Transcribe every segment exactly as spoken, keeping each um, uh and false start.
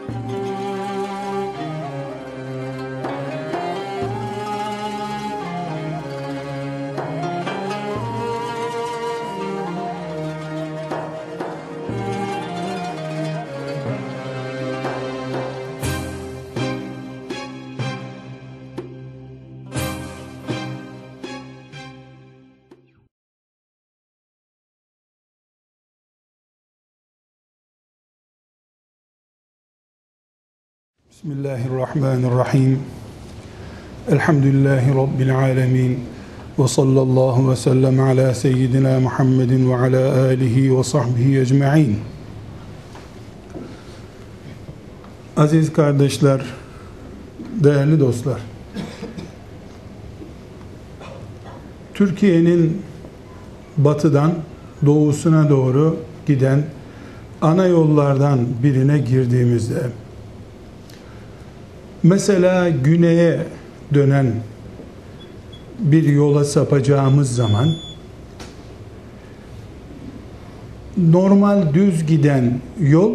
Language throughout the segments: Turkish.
Bismillahirrahmanirrahim. Elhamdülillahi Rabbil alemin. Ve sallallahu ve sellem ala seyyidina Muhammedin ve ala alihi ve sahbihi ecma'in. Aziz kardeşler, değerli dostlar. Türkiye'nin batıdan doğusuna doğru giden ana yollardan birine girdiğimizde, mesela güneye dönen bir yola sapacağımız zaman normal düz giden yol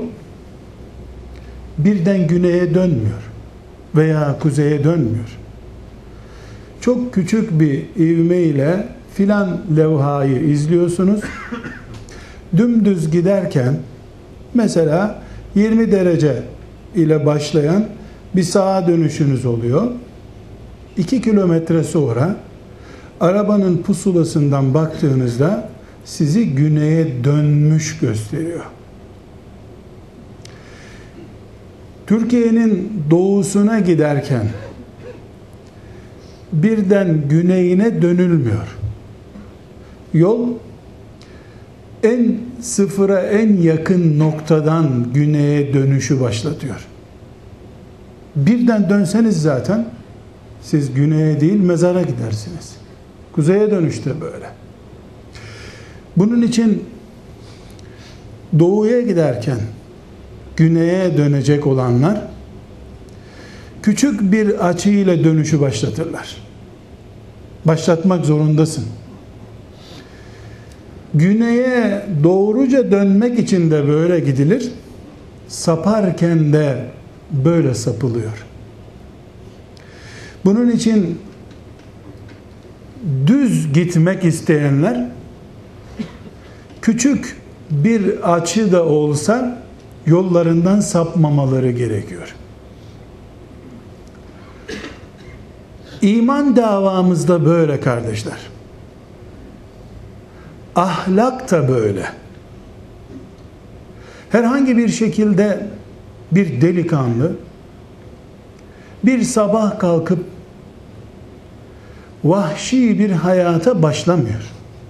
birden güneye dönmüyor veya kuzeye dönmüyor. Çok küçük bir ivme ile filan levhayı izliyorsunuz. Dümdüz giderken mesela yirmi derece ile başlayan bir sağa dönüşünüz oluyor. iki kilometre sonra arabanın pusulasından baktığınızda sizi güneye dönmüş gösteriyor. Türkiye'nin doğusuna giderken birden güneyine dönülmüyor. Yol en sıfıra en yakın noktadan güneye dönüşü başlatıyor. Birden dönseniz zaten siz güneye değil mezara gidersiniz. Kuzeye dönüşte böyle. Bunun için doğuya giderken güneye dönecek olanlar küçük bir açıyla dönüşü başlatırlar. Başlatmak zorundasın. Güneye doğruca dönmek için de böyle gidilir. Saparken de böyle sapılıyor. Bunun için düz gitmek isteyenler küçük bir açı da olsa yollarından sapmamaları gerekiyor. İman davamızda böyle kardeşler. Ahlak da böyle. Herhangi bir şekilde bir delikanlı bir sabah kalkıp vahşi bir hayata başlamıyor.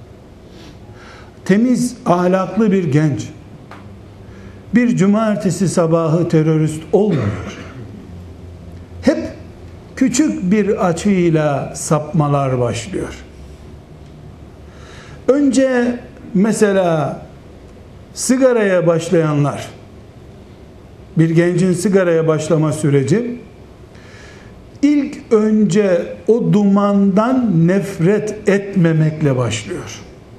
Temiz, ahlaklı bir genç bir cumartesi sabahı terörist olmuyor. Hep küçük bir açıyla sapmalar başlıyor. Önce mesela sigaraya başlayanlar, bir gencin sigaraya başlama süreci ilk önce o dumandan nefret etmemekle başlıyor.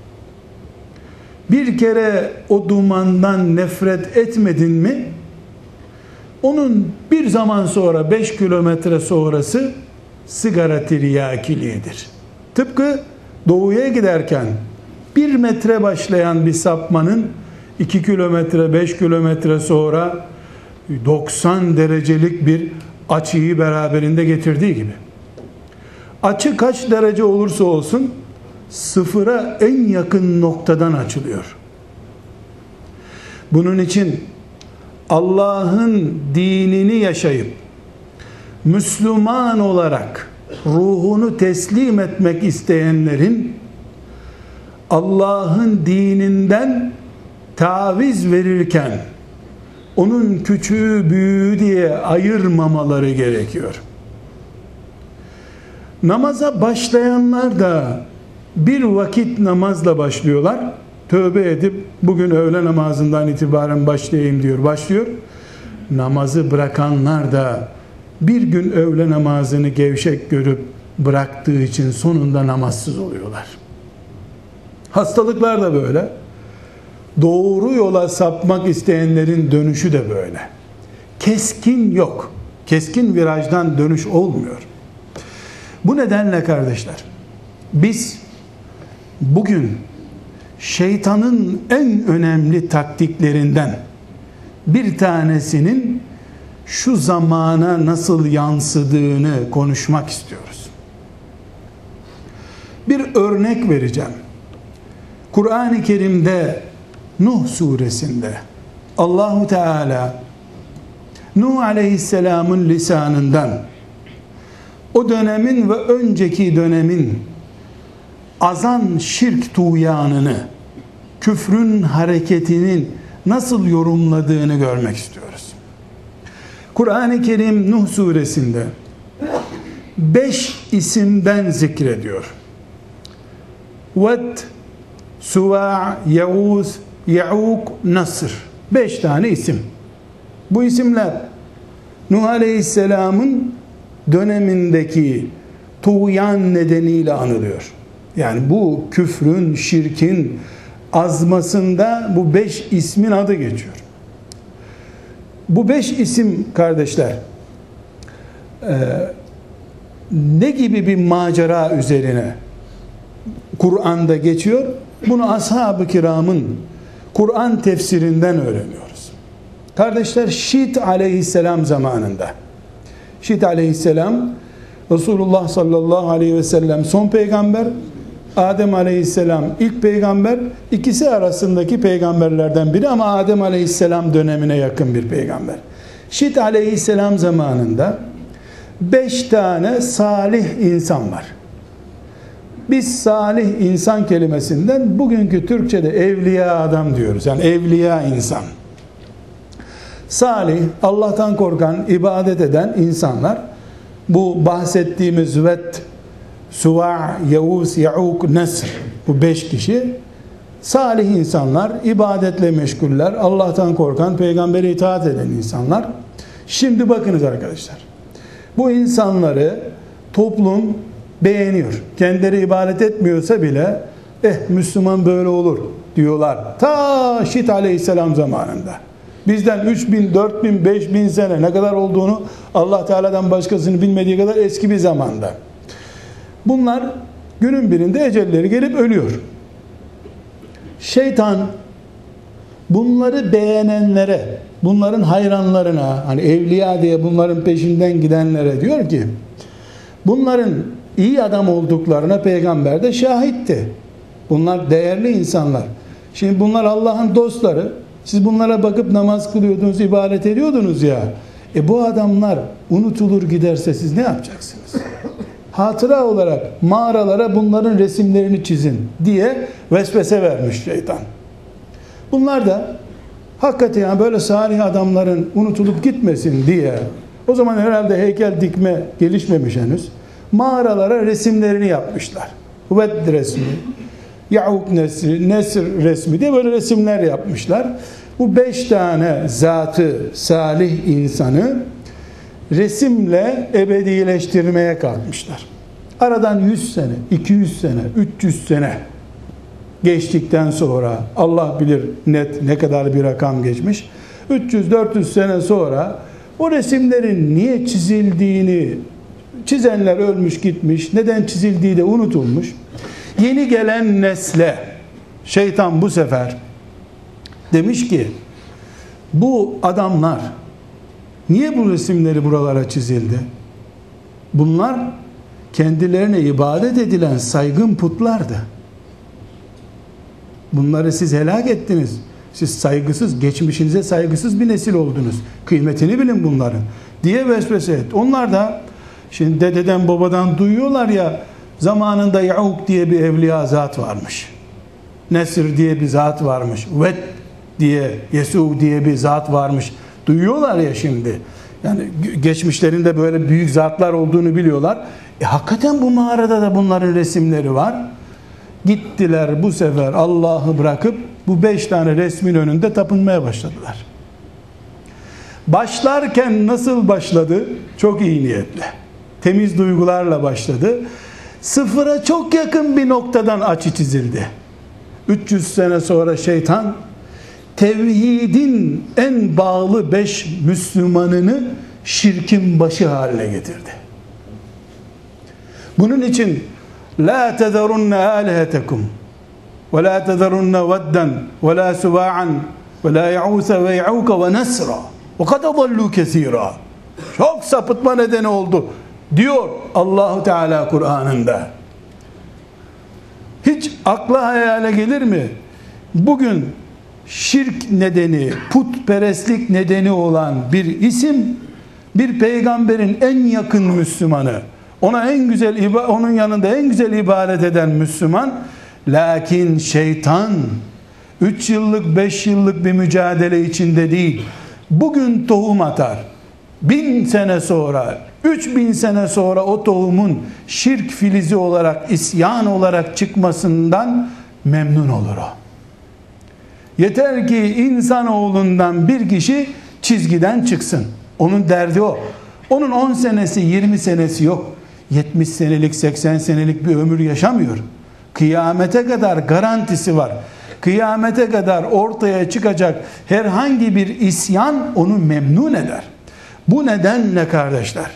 Bir kere o dumandan nefret etmedin mi onun bir zaman sonra beş kilometre sonrası sigara tiryakiliğidir. Tıpkı doğuya giderken bir metre başlayan bir sapmanın iki kilometre beş kilometre sonra doksan derecelik bir açıyı beraberinde getirdiği gibi. Açı kaç derece olursa olsun sıfıra en yakın noktadan açılıyor. Bunun için Allah'ın dinini yaşayıp Müslüman olarak ruhunu teslim etmek isteyenlerin Allah'ın dininden taviz verirken onun küçüğü büyüğü diye ayırmamaları gerekiyor. Namaza başlayanlar da bir vakit namazla başlıyorlar. Tövbe edip bugün öğle namazından itibaren başlayayım diyor. Başlıyor. Namazı bırakanlar da bir gün öğle namazını gevşek görüp bıraktığı için sonunda namazsız oluyorlar. Hastalıklar da böyle. Doğru yola sapmak isteyenlerin dönüşü de böyle. keskin yok. Keskin virajdan dönüş olmuyor. Bu nedenle kardeşler, biz bugün şeytanın en önemli taktiklerinden bir tanesinin şu zamana nasıl yansıdığını konuşmak istiyoruz. Bir örnek vereceğim. Kur'an-ı Kerim'de Nuh suresinde Allahu Teala Nuh Aleyhisselam'ın lisanından o dönemin ve önceki dönemin azan şirk tuğyanını, küfrün hareketinin nasıl yorumladığını görmek istiyoruz. Kur'an-ı Kerim Nuh suresinde beş isimden zikrediyor. Ved, Suva', Yağuz, Ya'uk, Nasr. Beş tane isim. Bu isimler Nuh Aleyhisselam'ın dönemindeki tuğyan nedeniyle anılıyor. Yani bu küfrün, şirkin azmasında bu beş ismin adı geçiyor. Bu beş isim kardeşler e, ne gibi bir macera üzerine Kur'an'da geçiyor? Bunu ashab-ı kiramın Kur'an tefsirinden öğreniyoruz. Kardeşler, Şit aleyhisselam zamanında, Şit aleyhisselam Resulullah sallallahu aleyhi ve sellem son peygamber, Adem aleyhisselam ilk peygamber, ikisi arasındaki peygamberlerden biri ama Adem aleyhisselam dönemine yakın bir peygamber. Şit aleyhisselam zamanında beş tane salih insan var. Biz salih insan kelimesinden bugünkü Türkçe'de evliya adam diyoruz. Yani evliya insan. Salih, Allah'tan korkan, ibadet eden insanlar, bu bahsettiğimiz Ved, Suva', Yağuz, Ya'uk, Nasr, bu beş kişi salih insanlar, ibadetle meşguller, Allah'tan korkan, peygambere itaat eden insanlar. Şimdi bakınız arkadaşlar, bu insanları toplum beğeniyor. Kendileri ibadet etmiyorsa bile eh Müslüman böyle olur diyorlar. Ta Şit aleyhisselam zamanında. Bizden üç bin, dört bin, beş bin sene ne kadar olduğunu Allah Teala'dan başkasını bilmediği kadar eski bir zamanda. Bunlar günün birinde ecelleri gelip ölüyor. Şeytan bunları beğenenlere, bunların hayranlarına, hani evliya diye bunların peşinden gidenlere diyor ki, bunların iyi adam olduklarına peygamber de şahitti. Bunlar değerli insanlar. Şimdi bunlar Allah'ın dostları. Siz bunlara bakıp namaz kılıyordunuz, ibadet ediyordunuz ya. E bu adamlar unutulur giderse siz ne yapacaksınız? Hatıra olarak mağaralara bunların resimlerini çizin diye vesvese vermiş şeytan. Bunlar da hakikaten yani böyle salih adamların unutulup gitmesin diye, o zaman herhalde heykel dikme gelişmemiş henüz, mağaralara resimlerini yapmışlar. Ved resmi, Ya'uk resmi, Nesr resmi diye böyle resimler yapmışlar. Bu beş tane zatı, salih insanı resimle ebedileştirmeye kalkmışlar. Aradan yüz sene, iki yüz sene, üç yüz sene geçtikten sonra, Allah bilir net ne kadar bir rakam geçmiş, üç yüz dört yüz sene sonra o resimlerin niye çizildiğini, çizenler ölmüş gitmiş, neden çizildiği de unutulmuş. Yeni gelen nesle şeytan bu sefer demiş ki, bu adamlar niye bu resimleri buralara çizildi? Bunlar kendilerine ibadet edilen saygın putlardı. Bunları siz helak ettiniz. Siz saygısız, geçmişinize saygısız bir nesil oldunuz. Kıymetini bilin bunların diye vesvese et. Onlar da şimdi dededen babadan duyuyorlar ya, zamanında Ya'uk diye bir evliya zat varmış. Nesr diye bir zat varmış. Ved diye, Yesu diye bir zat varmış. Duyuyorlar ya şimdi. Yani geçmişlerinde böyle büyük zatlar olduğunu biliyorlar. E hakikaten bu mağarada da bunların resimleri var. Gittiler bu sefer Allah'ı bırakıp bu beş tane resmin önünde tapınmaya başladılar. Başlarken nasıl başladı? Çok iyi niyetle. Temiz duygularla başladı. Sıfıra çok yakın bir noktadan açı çizildi. üç yüz sene sonra şeytan tevhidin en bağlı beş Müslümanını şirkin başı haline getirdi. Bunun için la tezerunne alihetekum ve la tezerunne vedden ve la suva'an ve la ya'use ve ya'uka ve nesra ve kad adallu kesira. Çok sapıtma nedeni oldu diyor Allahu Teala Kur'an'ında. Hiç akla hayale gelir mi? Bugün şirk nedeni, putperestlik nedeni olan bir isim, bir peygamberin en yakın Müslümanı, ona en güzel, onun yanında en güzel ibadet eden Müslüman, lakin şeytan üç yıllık, beş yıllık bir mücadele içinde değil, bugün tohum atar, bin sene sonra, üç bin sene sonra o tohumun şirk filizi olarak, isyan olarak çıkmasından memnun olur o. Yeter ki insanoğlundan bir kişi çizgiden çıksın. Onun derdi o. Onun on senesi, yirmi senesi yok. yetmiş senelik, seksen senelik bir ömür yaşamıyor. Kıyamete kadar garantisi var. Kıyamete kadar ortaya çıkacak herhangi bir isyan onu memnun eder. Bu nedenle kardeşler,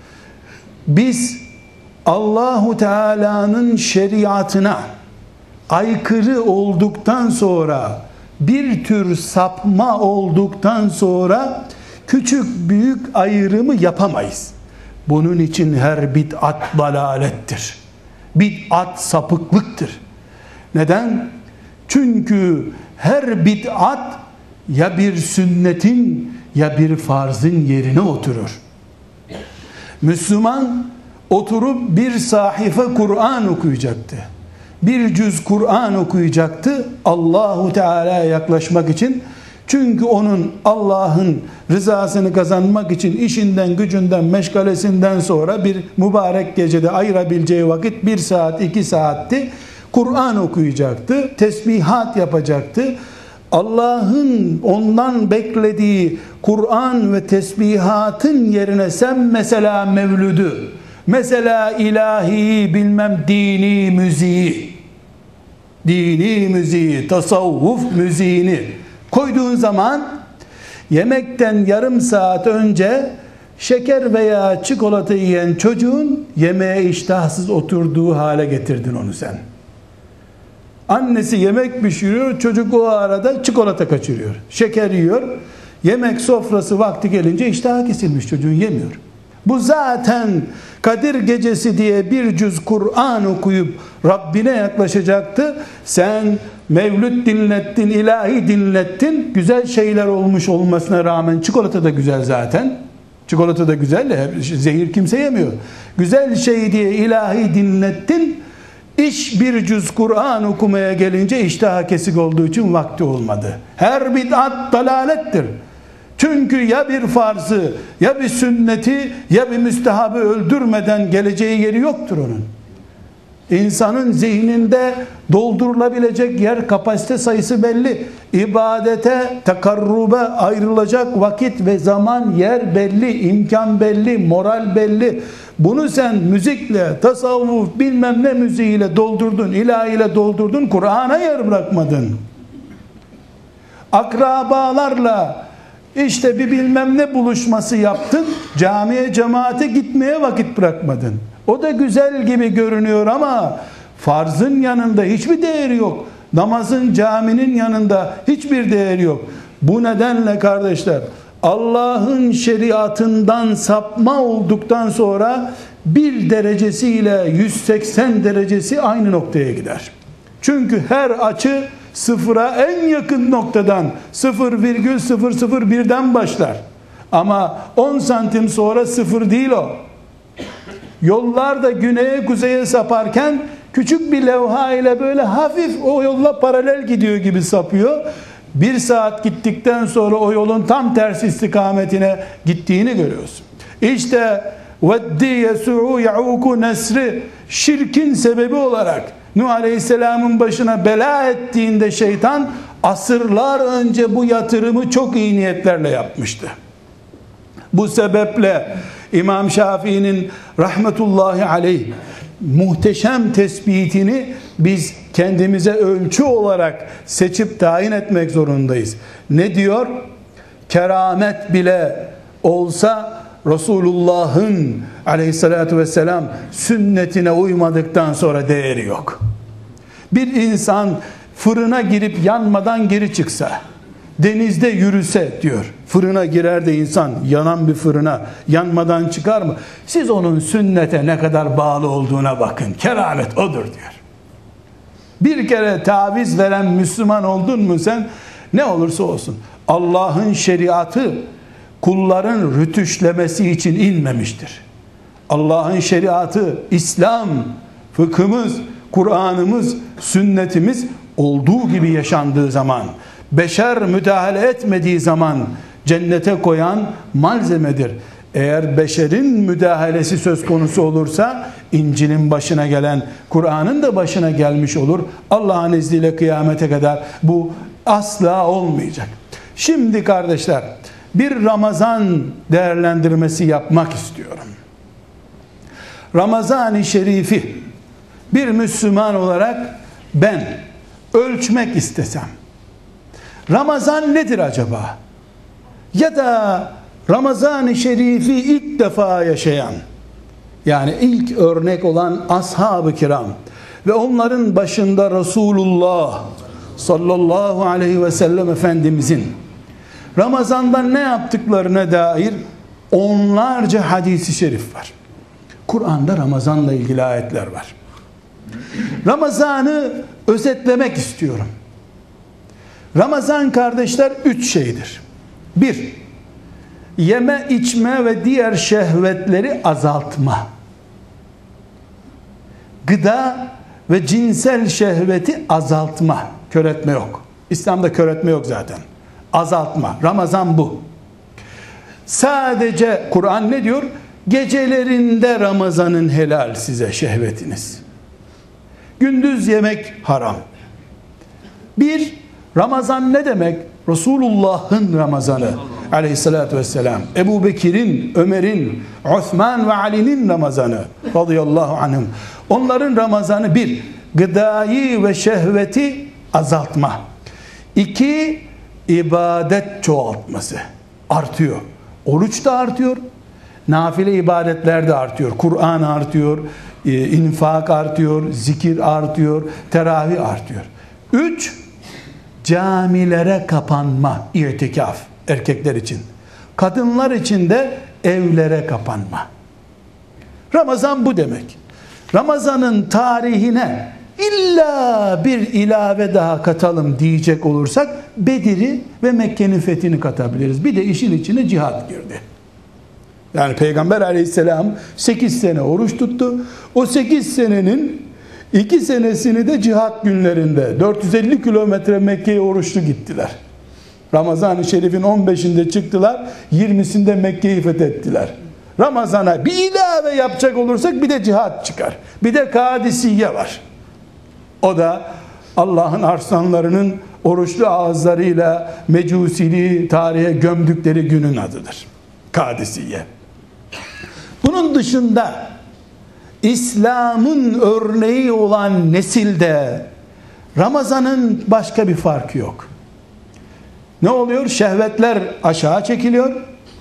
biz Allahu Teala'nın şeriatına aykırı olduktan sonra, bir tür sapma olduktan sonra küçük büyük ayrımı yapamayız. Bunun için her bid'at dalalettir. Bid'at sapıklıktır. Neden? Çünkü her bid'at ya bir sünnetin ya bir farzın yerine oturur. Müslüman oturup bir sahife Kur'an okuyacaktı. Bir cüz Kur'an okuyacaktı Allahu Teala'ya yaklaşmak için. Çünkü onun Allah'ın rızasını kazanmak için işinden, gücünden, meşgalesinden sonra bir mübarek gecede ayırabileceği vakit bir saat, iki saatti. Kur'an okuyacaktı, tesbihat yapacaktı. Allah'ın ondan beklediği Kur'an ve tesbihatın yerine sen mesela mevlüdü, mesela ilahi bilmem dini müziği, dini müziği, tasavvuf müziğini koyduğun zaman yemekten yarım saat önce şeker veya çikolata yiyen çocuğun yemeğe iştahsız oturduğu hale getirdin onu sen. Annesi yemek pişiriyor, çocuk o arada çikolata kaçırıyor, şeker yiyor. Yemek sofrası vakti gelince iştahı kesilmiş, çocuğun yemiyor. Bu zaten Kadir Gecesi diye bir cüz Kur'an okuyup Rabbine yaklaşacaktı. Sen mevlüt dinlettin, ilahi dinlettin. Güzel şeyler olmuş olmasına rağmen çikolata da güzel zaten. Çikolata da güzel de zehir kimse yemiyor. Güzel şey diye ilahi dinlettin. İş bir cüz Kur'an okumaya gelince iştahı kesik olduğu için vakti olmadı. Her bid'at dalalettir. Çünkü ya bir farzı, ya bir sünneti, ya bir müstehabı öldürmeden geleceği yeri yoktur onun. İnsanın zihninde doldurulabilecek yer, kapasite sayısı belli. İbadete, tekarrube ayrılacak vakit ve zaman, yer belli, imkan belli, moral belli. Bunu sen müzikle, tasavvuf bilmem ne müziğiyle doldurdun, ilahiyle doldurdun, Kur'an'a yer bırakmadın. Akrabalarla işte bir bilmem ne buluşması yaptın, camiye, cemaate gitmeye vakit bırakmadın. O da güzel gibi görünüyor ama farzın yanında hiçbir değeri yok. Namazın, caminin yanında hiçbir değeri yok. Bu nedenle kardeşler, Allah'ın şeriatından sapma olduktan sonra bir derecesiyle yüz seksen derecesi aynı noktaya gider. Çünkü her açı sıfıra en yakın noktadan sıfır virgül sıfır sıfır birden başlar. Ama on santim sonra sıfır değil o. Yollar da güneye kuzeye saparken küçük bir levha ile böyle hafif o yolla paralel gidiyor gibi sapıyor. Bir saat gittikten sonra o yolun tam tersi istikametine gittiğini görüyorsun. İşte veddi yesu'u ya'uku nesri şirkin sebebi olarak Nuh Aleyhisselam'ın başına bela ettiğinde şeytan asırlar önce bu yatırımı çok iyi niyetlerle yapmıştı. Bu sebeple İmam Şafii'nin rahmetullahi aleyh muhteşem tespitini biz kendimize ölçü olarak seçip tayin etmek zorundayız. Ne diyor? Keramet bile olsa Resulullah'ın aleyhissalatü vesselam sünnetine uymadıktan sonra değeri yok. Bir insan fırına girip yanmadan geri çıksa, denizde yürüse diyor, fırına girer de insan yanan bir fırına yanmadan çıkar mı? Siz onun sünnete ne kadar bağlı olduğuna bakın. Keramet odur diyor. Bir kere taviz veren Müslüman oldun mu sen, ne olursa olsun Allah'ın şeriatı kulların rütüşlemesi için inmemiştir. Allah'ın şeriatı, İslam, fıkhımız, Kur'an'ımız, sünnetimiz olduğu gibi yaşandığı zaman, beşer müdahale etmediği zaman cennete koyan malzemedir. Eğer beşerin müdahalesi söz konusu olursa İncil'in başına gelen, Kur'an'ın da başına gelmiş olur. Allah'ın izniyle kıyamete kadar bu asla olmayacak. Şimdi kardeşler, bir Ramazan değerlendirmesi yapmak istiyorum. Ramazan-ı Şerif'i bir Müslüman olarak ben ölçmek istesem, Ramazan nedir acaba? Ya da Ramazan-ı Şerif'i ilk defa yaşayan, yani ilk örnek olan ashab-ı kiram ve onların başında Resulullah sallallahu aleyhi ve sellem Efendimizin Ramazan'dan ne yaptıklarına dair onlarca hadisi şerif var. Kur'an'da Ramazan'la ilgili ayetler var. Ramazan'ı özetlemek istiyorum. Ramazan kardeşler üç şeydir. Bir, yeme içme ve diğer şehvetleri azaltma. Gıda ve cinsel şehveti azaltma. Köretme yok. İslam'da köretme yok zaten. Azaltma. Ramazan bu. Sadece Kur'an ne diyor? Gecelerinde Ramazan'ın helal size şehvetiniz. Gündüz yemek haram. Bir, Ramazan ne demek? Resulullah'ın Ramazanı aleyhissalatü vesselam, Ebu Bekir'in, Ömer'in, Osman ve Ali'nin Ramazanı radıyallahu anhum. Onların Ramazanı bir, gıdayı ve şehveti azaltma. İki, ibadet çoğaltması. Artıyor. Oruç da artıyor. Nafile ibadetler de artıyor. Kur'an artıyor. infak artıyor. Zikir artıyor. Teravih artıyor. Üç, camilere kapanma. İtikaf. Erkekler için. Kadınlar için de evlere kapanma. Ramazan bu demek. Ramazan'ın tarihine illa bir ilave daha katalım diyecek olursak Bedir'i ve Mekke'nin fethini katabiliriz. Bir de işin içine cihat girdi. Yani Peygamber aleyhisselam sekiz sene oruç tuttu. O sekiz senenin iki senesini de cihat günlerinde dört yüz elli kilometre Mekke'ye oruçlu gittiler. Ramazan-ı Şerif'in on beşinde çıktılar, yirmisinde Mekke'yi fethettiler. Ramazan'a bir ilave yapacak olursak bir de cihat çıkar. Bir de Kadisiye var. O da Allah'ın arslanlarının oruçlu ağızlarıyla mecusiliği tarihe gömdükleri günün adıdır. Kadisiye. Bunun dışında İslam'ın örneği olan nesilde Ramazan'ın başka bir farkı yok. Ne oluyor? Şehvetler aşağı çekiliyor.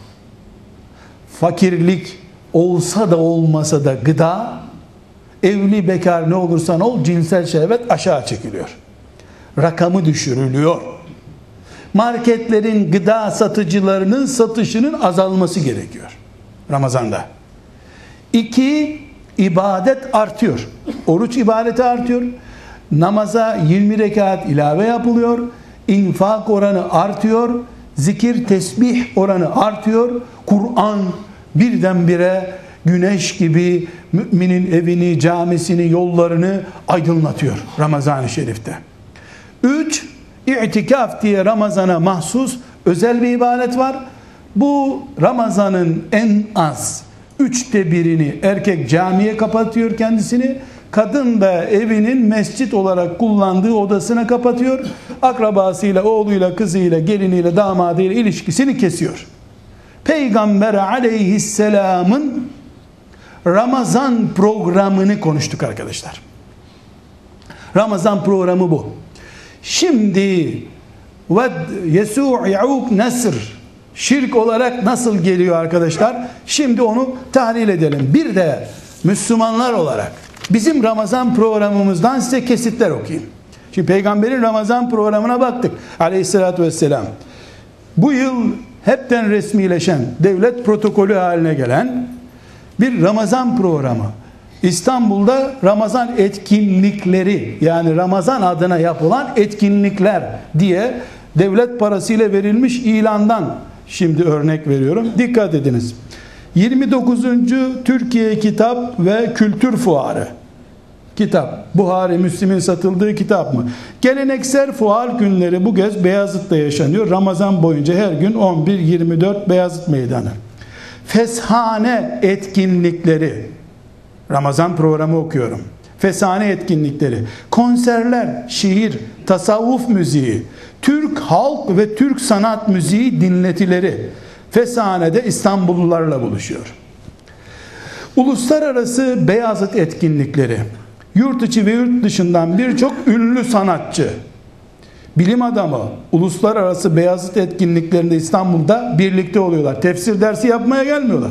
Fakirlik olsa da olmasa da gıda, evli bekar ne olursan ol, cinsel şehvet aşağı çekiliyor. Rakamı düşürülüyor. Marketlerin, gıda satıcılarının satışının azalması gerekiyor Ramazan'da. İki, ibadet artıyor. Oruç ibadeti artıyor. Namaza yirmi rekat ilave yapılıyor. İnfak oranı artıyor. Zikir, tesbih oranı artıyor. Kur'an birdenbire güneş gibi müminin evini, camisini, yollarını aydınlatıyor Ramazan-ı Şerif'te. Üç, İtikaf diye Ramazan'a mahsus özel bir ibadet var. Bu Ramazan'ın en az üçte birini erkek camiye kapatıyor kendisini. Kadın da evinin mescit olarak kullandığı odasına kapatıyor. Akrabasıyla, oğluyla, kızıyla, geliniyle, damadıyla ilişkisini kesiyor. Peygamber aleyhisselamın Ramazan programını konuştuk arkadaşlar. Ramazan programı bu. Şimdi ve Yesu' Ya'uk Nasr şirk olarak nasıl geliyor arkadaşlar? Şimdi onu tahlil edelim. Bir de Müslümanlar olarak bizim Ramazan programımızdan size kesitler okuyayım. Şimdi Peygamberin Ramazan programına baktık. Aleyhissalatü vesselam. Bu yıl hepten resmileşen, devlet protokolü haline gelen bir Ramazan programı. İstanbul'da Ramazan etkinlikleri, yani Ramazan adına yapılan etkinlikler diye devlet parasıyla verilmiş ilandan şimdi örnek veriyorum. Dikkat ediniz. yirmi dokuzuncu Türkiye Kitap ve Kültür Fuarı. Kitap. Buhari, Müslim'in satıldığı kitap mı? Geleneksel fuar günleri bu kez Beyazıt'ta yaşanıyor. Ramazan boyunca her gün on bir yirmi dört Beyazıt Meydanı. Feshane etkinlikleri. Ramazan programı okuyorum. Feshane etkinlikleri. Konserler, şiir, tasavvuf müziği, Türk halk ve Türk sanat müziği dinletileri. Feshanede İstanbullularla buluşuyor. Uluslararası Beyazıt etkinlikleri. Yurt içi ve yurt dışından birçok ünlü sanatçı, bilim adamı, uluslararası Beyazıt etkinliklerinde İstanbul'da birlikte oluyorlar. Tefsir dersi yapmaya gelmiyorlar.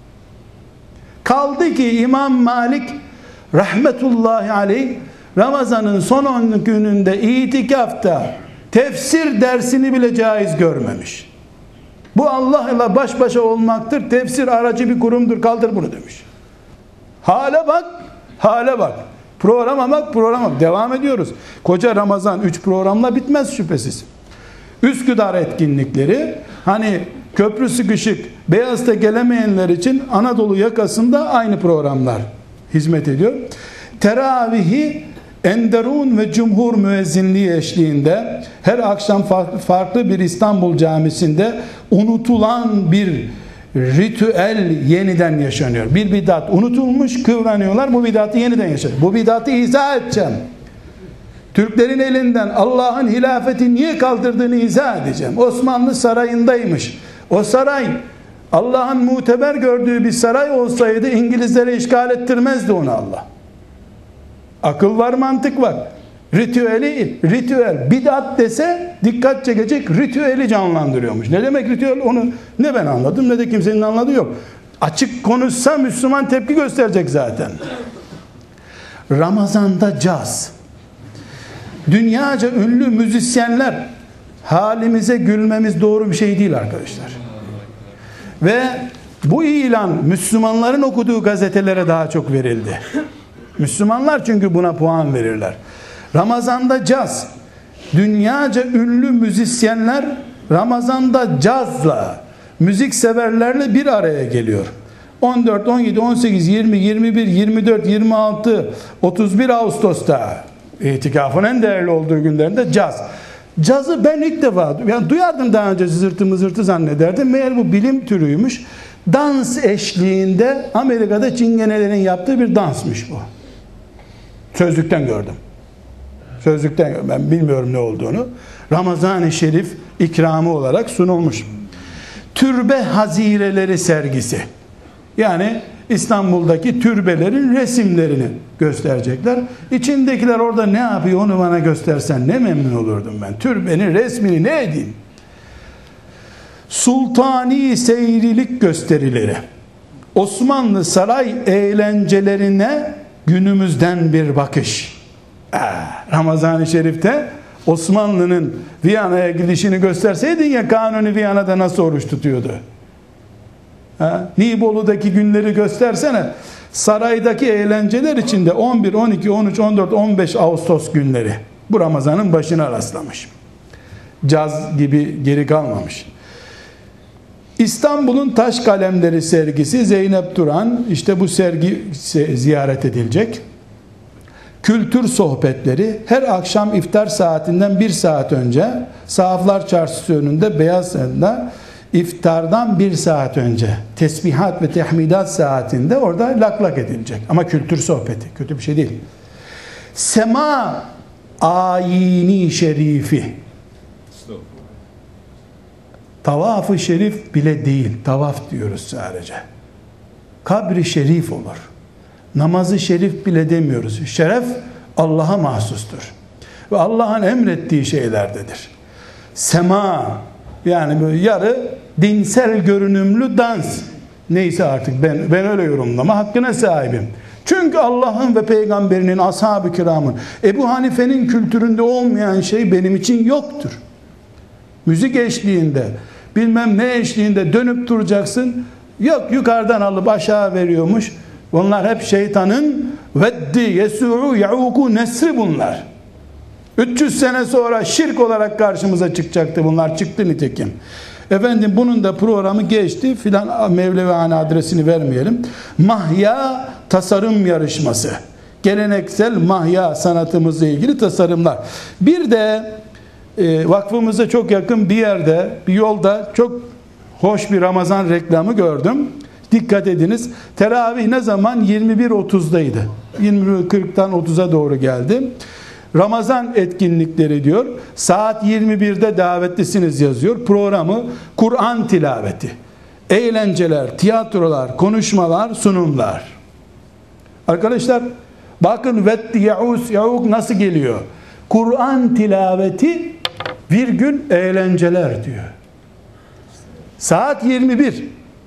Kaldı ki İmam Malik rahmetullahi aleyh Ramazan'ın son on gününde itikafta tefsir dersini bile caiz görmemiş. Bu Allah'la baş başa olmaktır. Tefsir aracı bir kurumdur. Kaldır bunu demiş. Hale bak, hale bak. Programa bak, programa bak. Devam ediyoruz. Koca Ramazan üç programla bitmez şüphesiz. Üsküdar etkinlikleri, hani köprü sıkışık, Beyazıt'a gelemeyenler için Anadolu yakasında aynı programlar hizmet ediyor. Teravihi Enderun ve Cumhur müezzinliği eşliğinde her akşam farklı bir İstanbul camisinde unutulan bir ritüel yeniden yaşanıyor. Bir bidat unutulmuş, kıvranıyorlar, bu bidatı yeniden yaşanıyor. Bu bidatı izah edeceğim. Türklerin elinden Allah'ın hilafeti niye kaldırdığını izah edeceğim. Osmanlı sarayındaymış. O saray Allah'ın muteber gördüğü bir saray olsaydı İngilizlere işgal ettirmezdi onu Allah. Akıl var, mantık var. Ritüeli, ritüel, bidat dese dikkat çekecek, ritüeli canlandırıyormuş. Ne demek ritüel? Onu ne ben anladım ne de kimsenin anladığı yok. Açık konuşsa Müslüman tepki gösterecek zaten. Ramazan'da caz. Dünyaca ünlü müzisyenler, halimize gülmemiz doğru bir şey değil arkadaşlar. Ve bu ilan Müslümanların okuduğu gazetelere daha çok verildi. Müslümanlar çünkü buna puan verirler. Ramazan'da caz. Dünyaca ünlü müzisyenler Ramazan'da cazla, müzik severlerle bir araya geliyor. on dört, on yedi, on sekiz, yirmi, yirmi bir, yirmi dört, yirmi altı, otuz bir Ağustos'ta itikafın en değerli olduğu günlerinde caz. Cazı ben ilk defa, yani duyardım daha önce, zırtı mızırtı zannederdim. Meğer bu bilim türüymüş. Dans eşliğinde Amerika'da çingenelerin yaptığı bir dansmış bu. Sözlükten gördüm. Sözlükten gördüm. Ben bilmiyorum ne olduğunu. Ramazan-ı Şerif ikramı olarak sunulmuş. Türbe hazireleri sergisi. Yani İstanbul'daki türbelerin resimlerini gösterecekler. İçindekiler orada ne yapıyor onu bana göstersen ne memnun olurdum ben. Türbenin resmini ne edeyim? Sultani seyrilik gösterileri. Osmanlı saray eğlencelerine günümüzden bir bakış. Ee, Ramazan-ı Şerif'te Osmanlı'nın Viyana'ya gidişini gösterseydin ya, Kanuni Viyana'da nasıl oruç tutuyordu? Ha? Nibolu'daki günleri göstersene. Saraydaki eğlenceler içinde on bir, on iki, on üç, on dört, on beş Ağustos günleri. Bu Ramazan'ın başına rastlamış. Caz gibi geri kalmamış. İstanbul'un taş kalemleri sergisi, Zeynep Duran, işte bu sergi ziyaret edilecek. Kültür sohbetleri, her akşam iftar saatinden bir saat önce Sahaflar Çarşısı önünde Beyaz Sarayı'nda iftardan bir saat önce tesbihat ve tehmidat saatinde orada lak lak edilecek. Ama kültür sohbeti, kötü bir şey değil. Sema ayini şerifi, tavaf-ı şerif bile değil, tavaf diyoruz sadece. kabri şerif olur. Namazı şerif bile demiyoruz. Şeref Allah'a mahsustur. Ve Allah'ın emrettiği şeylerdedir. Sema, yani böyle yarı dinsel görünümlü dans. Neyse artık ben, ben öyle yorumlama hakkına sahibim. Çünkü Allah'ın ve peygamberinin, ashab-ı kiramın, Ebu Hanife'nin kültüründe olmayan şey benim için yoktur. Müzik eşliğinde, bilmem ne eşliğinde dönüp duracaksın. Yok, yukarıdan alıp aşağı veriyormuş. Bunlar hep şeytanın veddi, yesu'u, ya'uku, nesri bunlar. üç yüz sene sonra şirk olarak karşımıza çıkacaktı bunlar. Çıktı nitekim. Efendim bunun da programı geçti filan, Mevlevihane adresini vermeyelim. Mahya tasarım yarışması. Geleneksel mahya sanatımızla ilgili tasarımlar. Bir de e, vakfımıza çok yakın bir yerde, bir yolda çok hoş bir Ramazan reklamı gördüm. Dikkat ediniz. Teravih ne zaman? yirmi bir otuzdaydı. yirmi kırktan otuza doğru geldi. Ramazan etkinlikleri diyor. Saat yirmi birde davetlisiniz yazıyor. Programı Kur'an tilaveti, eğlenceler, tiyatrolar, konuşmalar, sunumlar. Arkadaşlar bakın vetti, yaus, yauk nasıl geliyor? Kur'an tilaveti virgül eğlenceler diyor. Saat yirmi bir.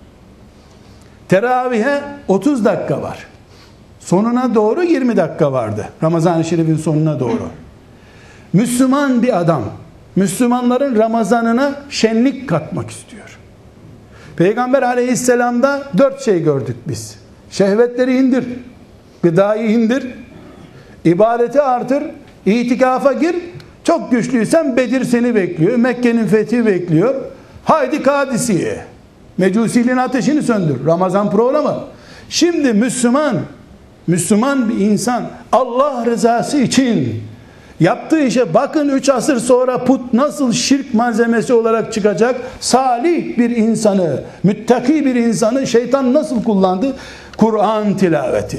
Teravihe otuz dakika var. Sonuna doğru yirmi dakika vardı. Ramazan-ı Şerif'in sonuna doğru. Müslüman bir adam, Müslümanların Ramazanına şenlik katmak istiyor. Peygamber aleyhisselamda dört şey gördük biz. Şehvetleri indir, gıdayı indir, ibadeti artır, itikafa gir. Çok güçlüysen Bedir seni bekliyor, Mekke'nin fethi bekliyor. Haydi Kadisiye, Mecusiliğin ateşini söndür. Ramazan programı. Şimdi Müslüman, Müslüman bir insan Allah rızası için yaptığı işe bakın, üç asır sonra put nasıl şirk malzemesi olarak çıkacak, salih bir insanı, müttaki bir insanı şeytan nasıl kullandı? Kur'an tilaveti.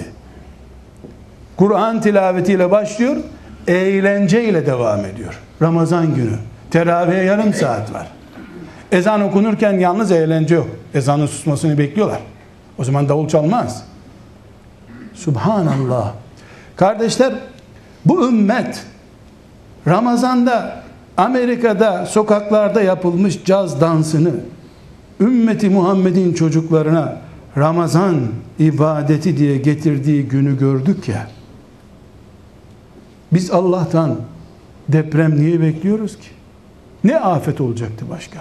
Kur'an tilavetiyle başlıyor, eğlenceyle devam ediyor. Ramazan günü. Teravihe yarım saat var. Ezan okunurken yalnız eğlence yok. Ezanın susmasını bekliyorlar. O zaman davul çalmaz. Subhanallah. Kardeşler, bu ümmet Ramazan'da Amerika'da sokaklarda yapılmış caz dansını ümmeti Muhammed'in çocuklarına Ramazan ibadeti diye getirdiği günü gördük ya. Biz Allah'tan deprem niye bekliyoruz ki? Ne afet olacaktı başka?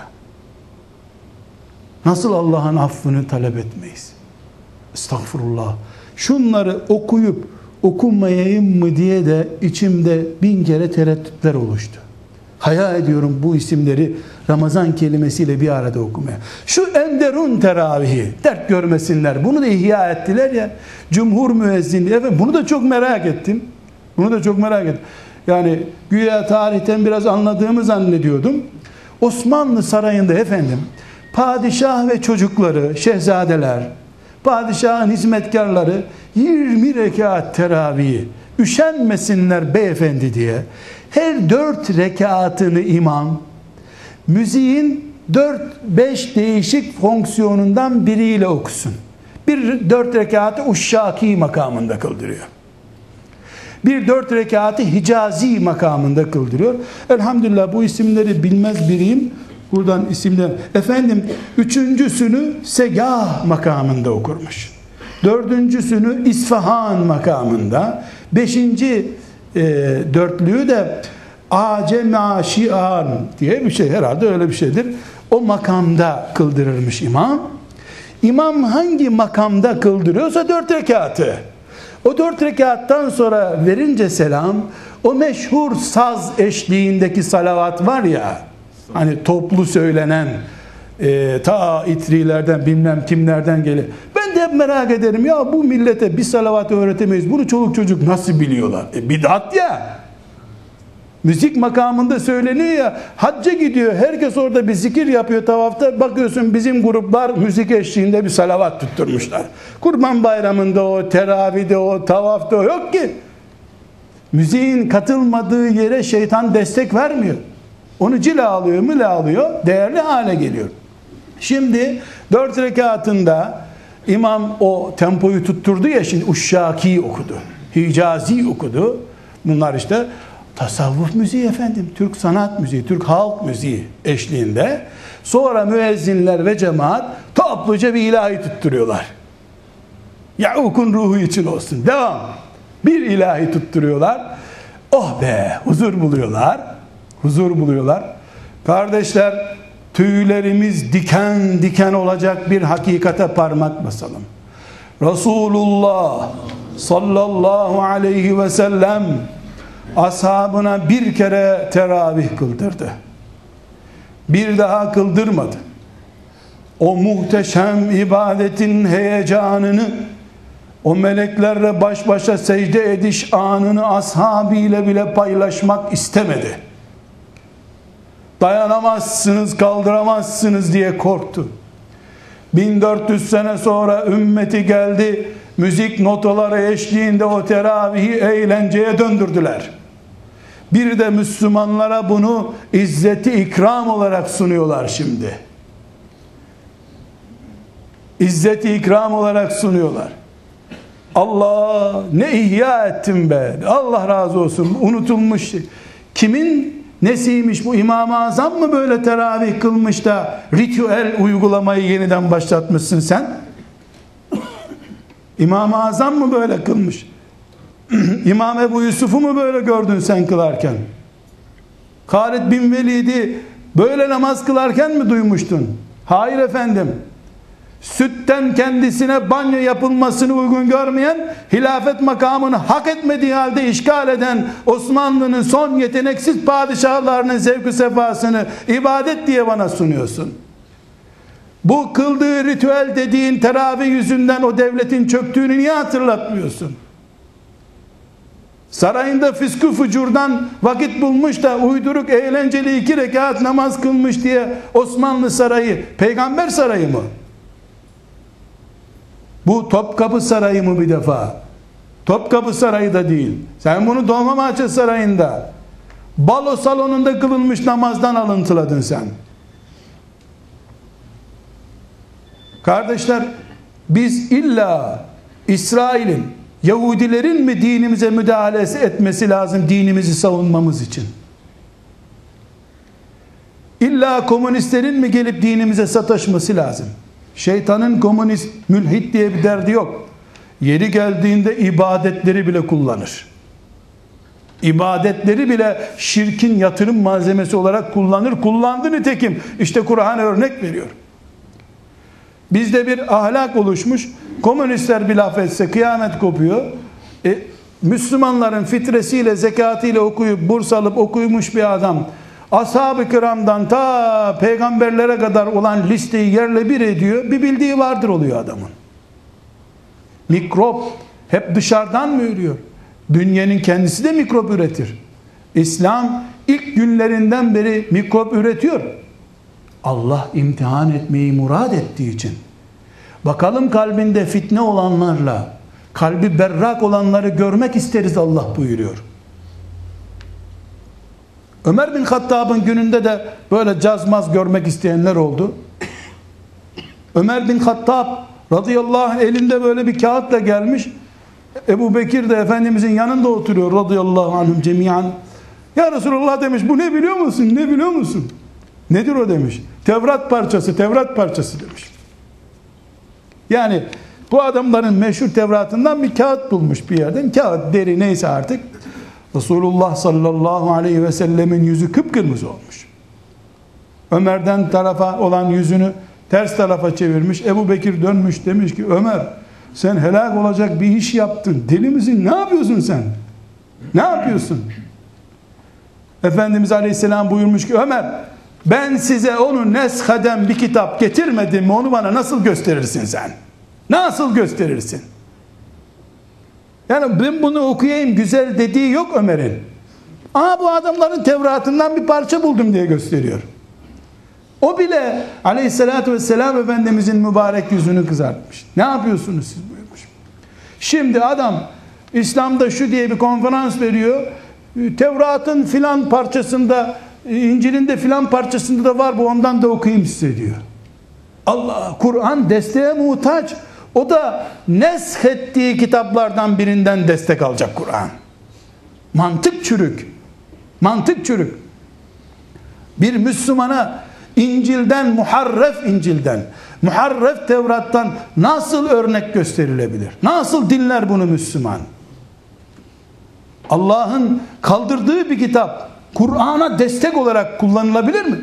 Nasıl Allah'ın affını talep etmeyiz? Estağfurullah. Şunları okuyup okumayayım mı diye de içimde bin kere tereddütler oluştu. Hayal ediyorum bu isimleri Ramazan kelimesiyle bir arada okumaya. Şu Enderun teravihi dert görmesinler. Bunu da ihya ettiler ya. Cumhur müezzinliği. Efendim, bunu da çok merak ettim. Bunu da çok merak ettim. Yani güya tarihten biraz anladığımı zannediyordum. Osmanlı sarayında efendim padişah ve çocukları, şehzadeler, padişahın hizmetkarları yirmi rekat teravihi üşenmesinler beyefendi diye her dört rekatını imam müziğin dört beş değişik fonksiyonundan biriyle okusun. Bir dört rekatı Uşşaki makamında kıldırıyor. Bir dört rekatı Hicazi makamında kıldırıyor. Elhamdülillah bu isimleri bilmez biriyim. Buradan isimler. Efendim üçüncüsünü Segah makamında okurmuş. Dördüncüsünü İsfahan makamında. Beşinci e, dörtlüğü de Acemaşian diye bir şey, herhalde öyle bir şeydir. O makamda kıldırırmış imam. İmam hangi makamda kıldırıyorsa dört rekatı. O dört rekattan sonra verince selam, o meşhur saz eşliğindeki salavat var ya, hani toplu söylenen e, ta İtrilerden bilmem kimlerden gelir. Ben de hep merak ederim ya, bu millete bir salavat öğretemeyiz. Bunu çoluk çocuk nasıl biliyorlar? E, bidat ya. Müzik makamında söyleniyor ya. Hacca gidiyor. Herkes orada bir zikir yapıyor tavafta. Bakıyorsun bizim gruplar müzik eşliğinde bir salavat tutturmuşlar. Kurban Bayramı'nda o, teravide o, tavafta o yok ki. Müziğin katılmadığı yere şeytan destek vermiyor. Onu cila alıyor, müla alıyor. Değerli hale geliyor. Şimdi dört rekatında İmam o tempoyu tutturdu ya, şimdi Uşşaki okudu, Hicazi okudu. Bunlar işte tasavvuf müziği efendim, Türk sanat müziği, Türk halk müziği eşliğinde. Sonra müezzinler ve cemaat topluca bir ilahi tutturuyorlar. Ya'ukun ruhu için olsun. Devam. Bir ilahi tutturuyorlar. Oh be, huzur buluyorlar. Huzur buluyorlar. Kardeşler, tüylerimiz diken diken olacak bir hakikate parmak basalım. Resulullah sallallahu aleyhi ve sellem ashabına bir kere teravih kıldırdı. Bir daha kıldırmadı. O muhteşem ibadetin heyecanını, o meleklerle baş başa secde ediş anını ashabıyla bile paylaşmak istemedi. Dayanamazsınız, kaldıramazsınız diye korktu. bin dört yüz sene sonra ümmeti geldi, müzik notaları eşliğinde o teravihi eğlenceye döndürdüler. Bir de Müslümanlara bunu izzeti ikram olarak sunuyorlar şimdi. İzzeti ikram olarak sunuyorlar. Allah, ne ihya ettin be. Allah razı olsun. Unutulmuş. Kimin nesiymiş bu? İmam-ı Azam mı böyle teravih kılmış da ritüel uygulamayı yeniden başlatmışsın sen? İmam-ı Azam mı böyle kılmış? İmam Ebu Yusuf'u mu böyle gördün sen kılarken? Halid bin Velid'i böyle namaz kılarken mi duymuştun? Hayır efendim. Sütten kendisine banyo yapılmasını uygun görmeyen, hilafet makamını hak etmediği halde işgal eden Osmanlı'nın son yeteneksiz padişahlarının zevk-ü sefasını ibadet diye bana sunuyorsun. Bu kıldığı ritüel dediğin teravih yüzünden o devletin çöktüğünü niye hatırlatmıyorsun? Sarayında fiskü fucurdan vakit bulmuş da uyduruk eğlenceli iki rekat namaz kılmış diye Osmanlı sarayı peygamber sarayı mı? Bu Topkapı Sarayı mı bir defa? Topkapı Sarayı da değil. Sen bunu Dolmabahçe Sarayı'nda balo salonunda kılınmış namazdan alıntıladın sen. Kardeşler, biz illa İsrail'in, Yahudilerin mi dinimize müdahalesi etmesi lazım dinimizi savunmamız için? İlla komünistlerin mi gelip dinimize sataşması lazım? Şeytanın komünist, mülhit diye bir derdi yok. Yeri geldiğinde ibadetleri bile kullanır. İbadetleri bile şirkin yatırım malzemesi olarak kullanır. Kullandı nitekim. İşte Kur'an örnek veriyor. Bizde bir ahlak oluşmuş. Komünistler bir laf etse kıyamet kopuyor. E, Müslümanların fitresiyle, zekatıyla okuyup, burs alıp okuymuş bir adam, ashab-ı kiramdan ta peygamberlere kadar olan listeyi yerle bir ediyor. Bir bildiği vardır oluyor adamın. Mikrop hep dışarıdan mı ürüyor? Dünyanın kendisi de mikrop üretir. İslam ilk günlerinden beri mikrop üretiyor. Allah imtihan etmeyi murad ettiği için. Bakalım kalbinde fitne olanlarla kalbi berrak olanları görmek isteriz Allah buyuruyor. Ömer bin Hattab'ın gününde de böyle cazmaz görmek isteyenler oldu. Ömer bin Hattab radıyallahu anh elinde böyle bir kağıtla gelmiş. Ebu Bekir de Efendimizin yanında oturuyor radıyallahu anhum cemiyan. Ya Resulullah demiş, bu ne biliyor musun? Ne biliyor musun? Nedir o demiş. Tevrat parçası, Tevrat parçası demiş. Yani bu adamların meşhur Tevrat'ından bir kağıt bulmuş bir yerden. Kağıt, deri neyse artık. Resulullah sallallahu aleyhi ve sellemin yüzü kıpkırmızı olmuş. Ömer'den tarafa olan yüzünü ters tarafa çevirmiş. Ebu Bekir dönmüş demiş ki, Ömer sen helak olacak bir iş yaptın. Deli misin? Ne yapıyorsun sen? Ne yapıyorsun? Efendimiz aleyhisselam buyurmuş ki, Ömer ben size onu nesheden bir kitap getirmedim mi? Onu bana nasıl gösterirsin sen? Nasıl gösterirsin? Yani ben bunu okuyayım güzel dediği yok Ömer'in. Aa, bu adamların Tevrat'ından bir parça buldum diye gösteriyor. O bile aleyhissalatü vesselam Efendimizin mübarek yüzünü kızartmış. Ne yapıyorsunuz siz buyurmuş. Şimdi adam İslam'da şu diye bir konferans veriyor. Tevrat'ın filan parçasında, İncil'in de filan parçasında da var bu, ondan da okuyayım size diyor. Allah, Kur'an desteğe muhtaç. O da neshettiği kitaplardan birinden destek alacak Kur'an. Mantık çürük. Mantık çürük. Bir Müslümana İncil'den, muharref İncil'den, muharref Tevrat'tan nasıl örnek gösterilebilir? Nasıl dinler bunu Müslüman? Allah'ın kaldırdığı bir kitap Kur'an'a destek olarak kullanılabilir mi?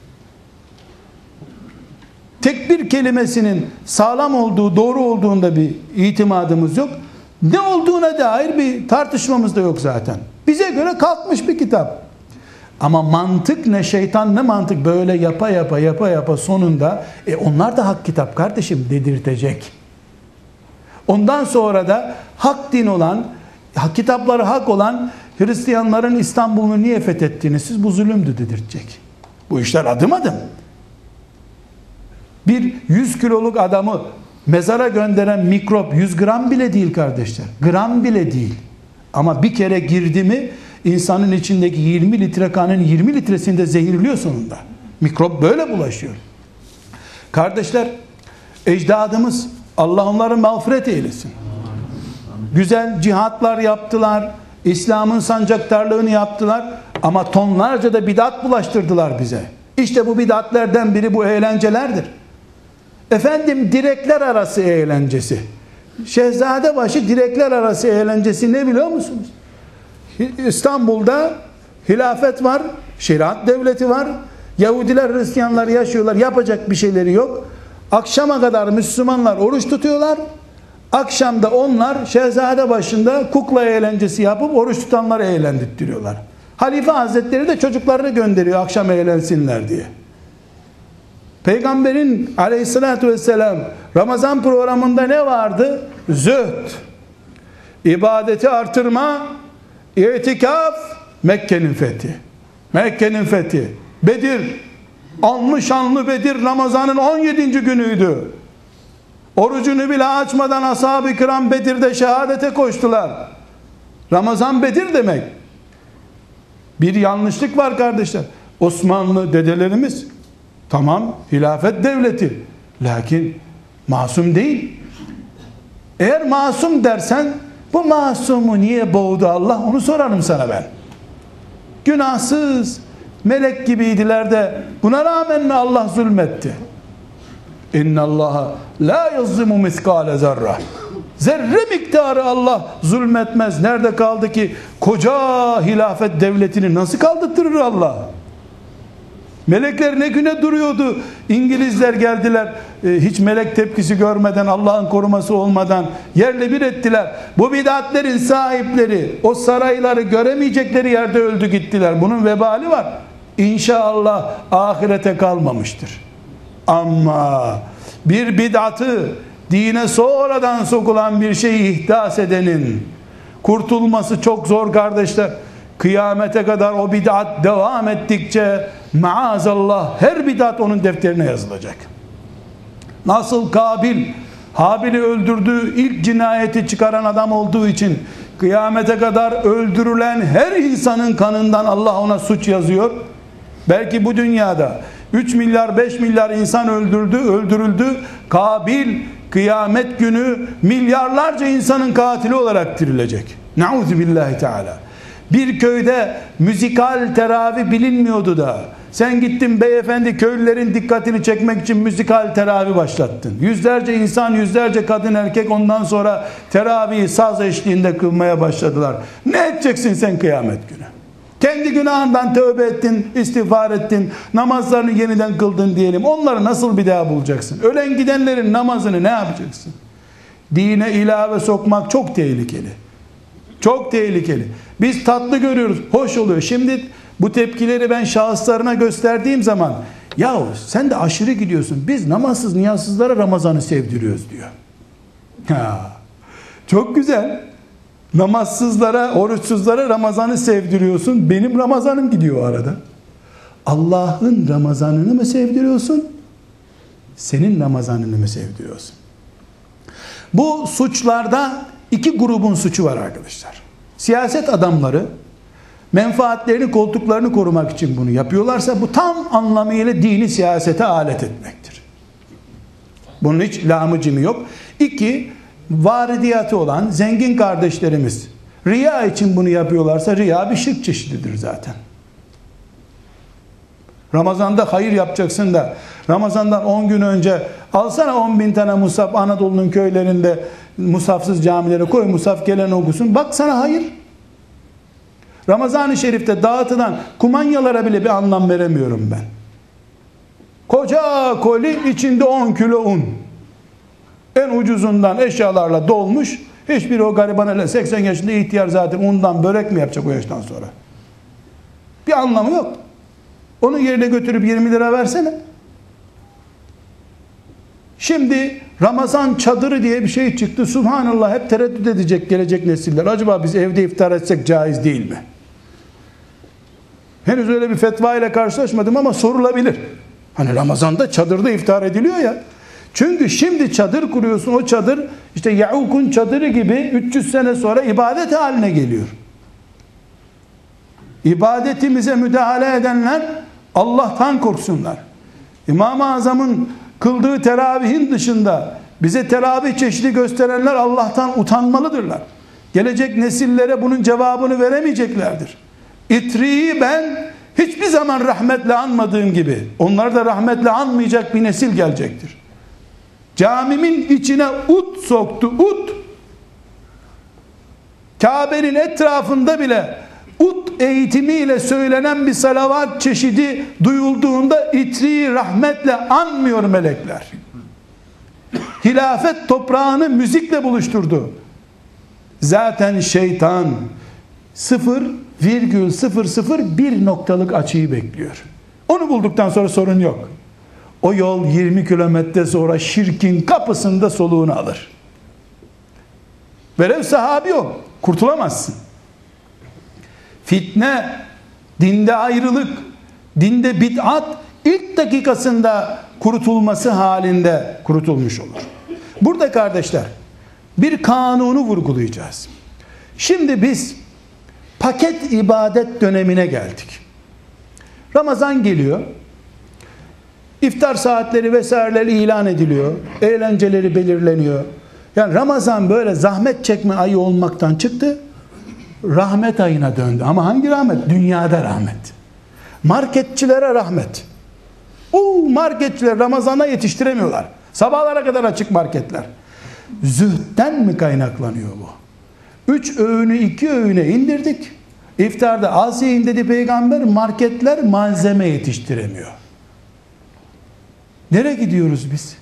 Tekbir kelimesinin sağlam olduğu, doğru olduğunda bir itimadımız yok. Ne olduğuna dair bir tartışmamız da yok zaten. Bize göre kalkmış bir kitap. Ama mantık ne, şeytan ne mantık, böyle yapa yapa yapa yapa sonunda e onlar da hak kitap kardeşim dedirtecek. Ondan sonra da hak din olan, hak kitapları hak olan Hristiyanların İstanbul'u niye fethettiniz siz, bu zulümdü dedirtecek. Bu işler adım adım. Bir yüz kiloluk adamı mezara gönderen mikrop yüz gram bile değil kardeşler. Gram bile değil. Ama bir kere girdi mi insanın içindeki yirmi litre kanın yirmi litresini de zehirliyor sonunda. Mikrop böyle bulaşıyor. Kardeşler, ecdadımız Allah onları mağfiret eylesin. Güzel cihatlar yaptılar. İslam'ın sancaktarlığını yaptılar. Ama tonlarca da bidat bulaştırdılar bize. İşte bu bidatlerden biri bu eğlencelerdir. Efendim direkler arası eğlencesi. Şehzadebaşı direkler arası eğlencesi ne biliyor musunuz? İstanbul'da hilafet var, şeriat devleti var. Yahudiler, Hristiyanlar yaşıyorlar, yapacak bir şeyleri yok. Akşama kadar Müslümanlar oruç tutuyorlar. Akşamda onlar şehzade başında kukla eğlencesi yapıp oruç tutanları eğlendirtiyorlar. Halife Hazretleri de çocuklarını gönderiyor akşam eğlensinler diye. Peygamberin aleyhissalatü vesselam Ramazan programında ne vardı? Zühd, ibadeti artırma, İtikaf, Mekke'nin fethi. Mekke'nin fethi. Bedir, anlı şanlı Bedir Ramazan'ın on yedinci günüydü. Orucunu bile açmadan ashab-ı kiram Bedir'de şehadete koştular. Ramazan Bedir demek. Bir yanlışlık var kardeşler. Osmanlı dedelerimiz tamam hilafet devleti, lakin masum değil. Eğer masum dersen bu masumu niye boğdu Allah, onu sorarım sana ben. Günahsız melek gibiydiler de buna rağmen mi Allah zulmetti? İnnallaha la yazlimu miskale zerre. Zerre miktarı Allah zulmetmez. Nerede kaldı ki koca hilafet devletini nasıl kaldırtırır Allah? Melekler ne güne duruyordu? İngilizler geldiler, hiç melek tepkisi görmeden, Allah'ın koruması olmadan yerle bir ettiler. Bu bidatlerin sahipleri o sarayları göremeyecekleri yerde öldü gittiler. Bunun vebali var. İnşallah ahirete kalmamıştır. Ama bir bidatı, dine sonradan sokulan bir şeyi ihdas edenin kurtulması çok zor kardeşler. Kıyamete kadar o bidat devam ettikçe maazallah her bidat onun defterine yazılacak. Nasıl Kabil Habil'i öldürdüğü ilk cinayeti çıkaran adam olduğu için kıyamete kadar öldürülen her insanın kanından Allah ona suç yazıyor. Belki bu dünyada üç milyar beş milyar insan öldürdü, öldürüldü. Kabil kıyamet günü milyarlarca insanın katili olarak dirilecek. Nauzubillahi teala. Bir köyde müzikal teravih bilinmiyordu da sen gittin beyefendi köylülerin dikkatini çekmek için müzikal teravih başlattın. Yüzlerce insan, yüzlerce kadın erkek ondan sonra teravihi saz eşliğinde kılmaya başladılar. Ne edeceksin sen kıyamet günü? Kendi günahından tövbe ettin, istiğfar ettin, namazlarını yeniden kıldın diyelim. Onları nasıl bir daha bulacaksın? Ölen gidenlerin namazını ne yapacaksın? Dine ilave sokmak çok tehlikeli. Çok tehlikeli. Biz tatlı görüyoruz, hoş oluyor. Şimdi bu tepkileri ben şahıslarına gösterdiğim zaman yahu sen de aşırı gidiyorsun. Biz namazsız niyazsızlara Ramazan'ı sevdiriyoruz diyor. Ha, çok güzel. Namazsızlara, oruçsuzlara Ramazan'ı sevdiriyorsun. Benim Ramazan'ım gidiyor o arada. Allah'ın Ramazan'ını mı sevdiriyorsun? Senin Ramazan'ını mı sevdiriyorsun? Bu suçlarda iki grubun suçu var arkadaşlar. Siyaset adamları menfaatlerini, koltuklarını korumak için bunu yapıyorlarsa bu tam anlamıyla dini siyasete alet etmektir. Bunun hiç lamıcımı yok. İki, varidiyatı olan zengin kardeşlerimiz riya için bunu yapıyorlarsa riya bir şirk çeşididir zaten. Ramazan'da hayır yapacaksın da Ramazan'dan on gün önce alsana on bin tane musaf, Anadolu'nun köylerinde musafsız camilere koy, musaf gelen okusun. Bak sana hayır. Ramazan-ı Şerif'te dağıtılan kumanyalara bile bir anlam veremiyorum ben. Koca koli içinde on kilo un. En ucuzundan eşyalarla dolmuş. Hiçbir o gariban hele seksen yaşında ihtiyar zaten undan börek mi yapacak o yaştan sonra? Bir anlamı yok. Onun yerine götürüp yirmi lira versene. Şimdi Ramazan çadırı diye bir şey çıktı. Subhanallah, hep tereddüt edecek gelecek nesiller. Acaba biz evde iftar etsek caiz değil mi? Henüz öyle bir fetva ile karşılaşmadım ama sorulabilir. Hani Ramazan'da çadırda iftar ediliyor ya. Çünkü şimdi çadır kuruyorsun, o çadır işte Yauk'un çadırı gibi üç yüz sene sonra ibadet haline geliyor. İbadetimize müdahale edenler Allah'tan korksunlar. İmam-ı Azam'ın kıldığı teravihin dışında bize teravih çeşidi gösterenler Allah'tan utanmalıdırlar. Gelecek nesillere bunun cevabını veremeyeceklerdir. İtri'yi ben hiçbir zaman rahmetle anmadığım gibi onlar da rahmetle anmayacak bir nesil gelecektir. Camimin içine ut soktu, ut. Kabe'nin etrafında bile ut eğitimiyle söylenen bir salavat çeşidi duyulduğunda İtri'yi rahmetle anmıyor melekler. Hilafet toprağını müzikle buluşturdu. Zaten şeytan sıfır virgül sıfır sıfır bir noktalık açıyı bekliyor. Onu bulduktan sonra sorun yok. O yol yirmi kilometre sonra şirkin kapısında soluğunu alır. Velev sahabi ol, kurtulamazsın. Fitne, dinde ayrılık, dinde bid'at ilk dakikasında kurutulması halinde kurutulmuş olur. Burada kardeşler bir kanunu vurgulayacağız. Şimdi biz paket ibadet dönemine geldik. Ramazan geliyor. İftar saatleri vesaireleri ilan ediliyor. Eğlenceleri belirleniyor. Yani Ramazan böyle zahmet çekme ayı olmaktan çıktı. Rahmet ayına döndü. Ama hangi rahmet? Dünyada rahmet. Marketçilere rahmet. O marketçiler Ramazan'a yetiştiremiyorlar. Sabahlara kadar açık marketler. Zühtten mi kaynaklanıyor bu? Üç öğünü iki öğüne indirdik. İftarda az yiyin dedi peygamber. Marketler malzeme yetiştiremiyor. Nereye gidiyoruz biz?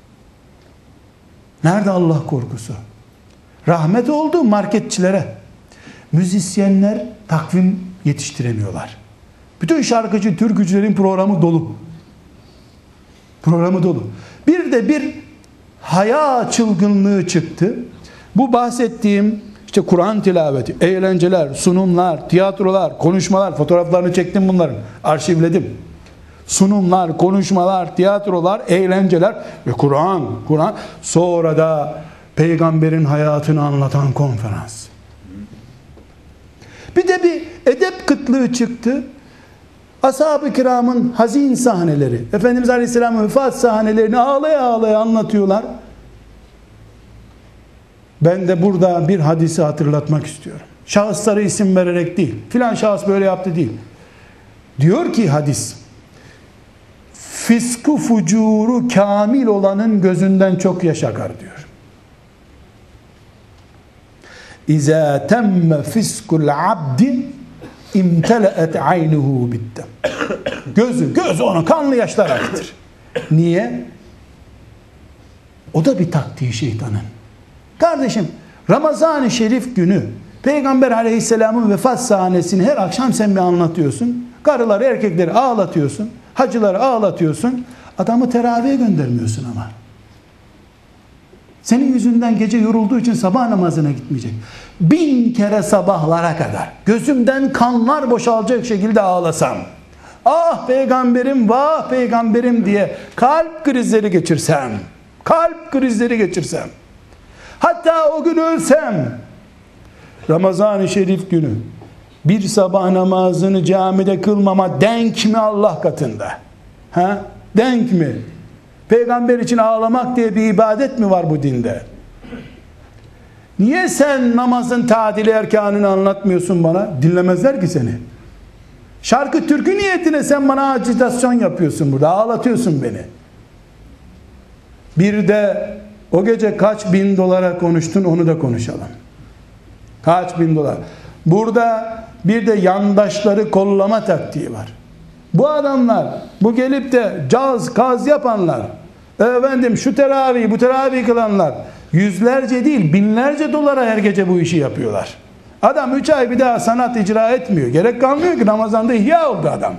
Nerede Allah korkusu? Rahmet oldu marketçilere. Müzisyenler takvim yetiştiremiyorlar. Bütün şarkıcı, türkücülerin programı dolu. Programı dolu. Bir de bir haya çılgınlığı çıktı. Bu bahsettiğim işte Kur'an tilaveti, eğlenceler, sunumlar, tiyatrolar, konuşmalar, fotoğraflarını çektim bunların, arşivledim. Sunumlar, konuşmalar, tiyatrolar, eğlenceler ve Kur'an, Kur'an. Sonra da peygamberin hayatını anlatan konferans. Bir de bir edep kıtlığı çıktı. Ashab-ı kiramın hazin sahneleri, Efendimiz Aleyhisselam'ın vefat sahnelerini ağlaya ağlaya anlatıyorlar. Ben de burada bir hadisi hatırlatmak istiyorum. Şahıslara isim vererek değil, filan şahıs böyle yaptı değil. Diyor ki hadis, fiskı fucuru kamil olanın gözünden çok yaş akar diyor. İzâ temme fiskul abdi imtele'et aynuhu bittem. Gözü, gözü onun kanlı yaşlar aktır. Niye? O da bir taktiği şeytanın. Kardeşim, Ramazan-ı Şerif günü Peygamber Aleyhisselam'ın vefat sahnesini her akşam sen bir anlatıyorsun. Karıları, erkekleri ağlatıyorsun. Hacıları ağlatıyorsun. Adamı teravihe göndermiyorsun ama. Senin yüzünden gece yorulduğu için sabah namazına gitmeyecek. Bin kere sabahlara kadar gözümden kanlar boşalacak şekilde ağlasam, ah peygamberim, vah peygamberim diye kalp krizleri geçirsem, kalp krizleri geçirsem, hatta o gün ölsem, Ramazan-ı Şerif günü bir sabah namazını camide kılmama denk mi Allah katında? Ha? Denk mi? Peygamber için ağlamak diye bir ibadet mi var bu dinde? Niye sen namazın tadili erkanını anlatmıyorsun bana? Dinlemezler ki seni. Şarkı türkü niyetine sen bana acitasyon yapıyorsun burada. Ağlatıyorsun beni. Bir de o gece kaç bin dolara konuştun, onu da konuşalım. Kaç bin dolar. Burada bir de yandaşları kollama taktiği var. Bu adamlar, bu gelip de caz, kaz yapanlar, efendim şu teravih, bu teravih kılanlar, yüzlerce değil binlerce dolara her gece bu işi yapıyorlar. Adam üç ay bir daha sanat icra etmiyor. Gerek kalmıyor ki, Ramazan'da ihya oldu adam.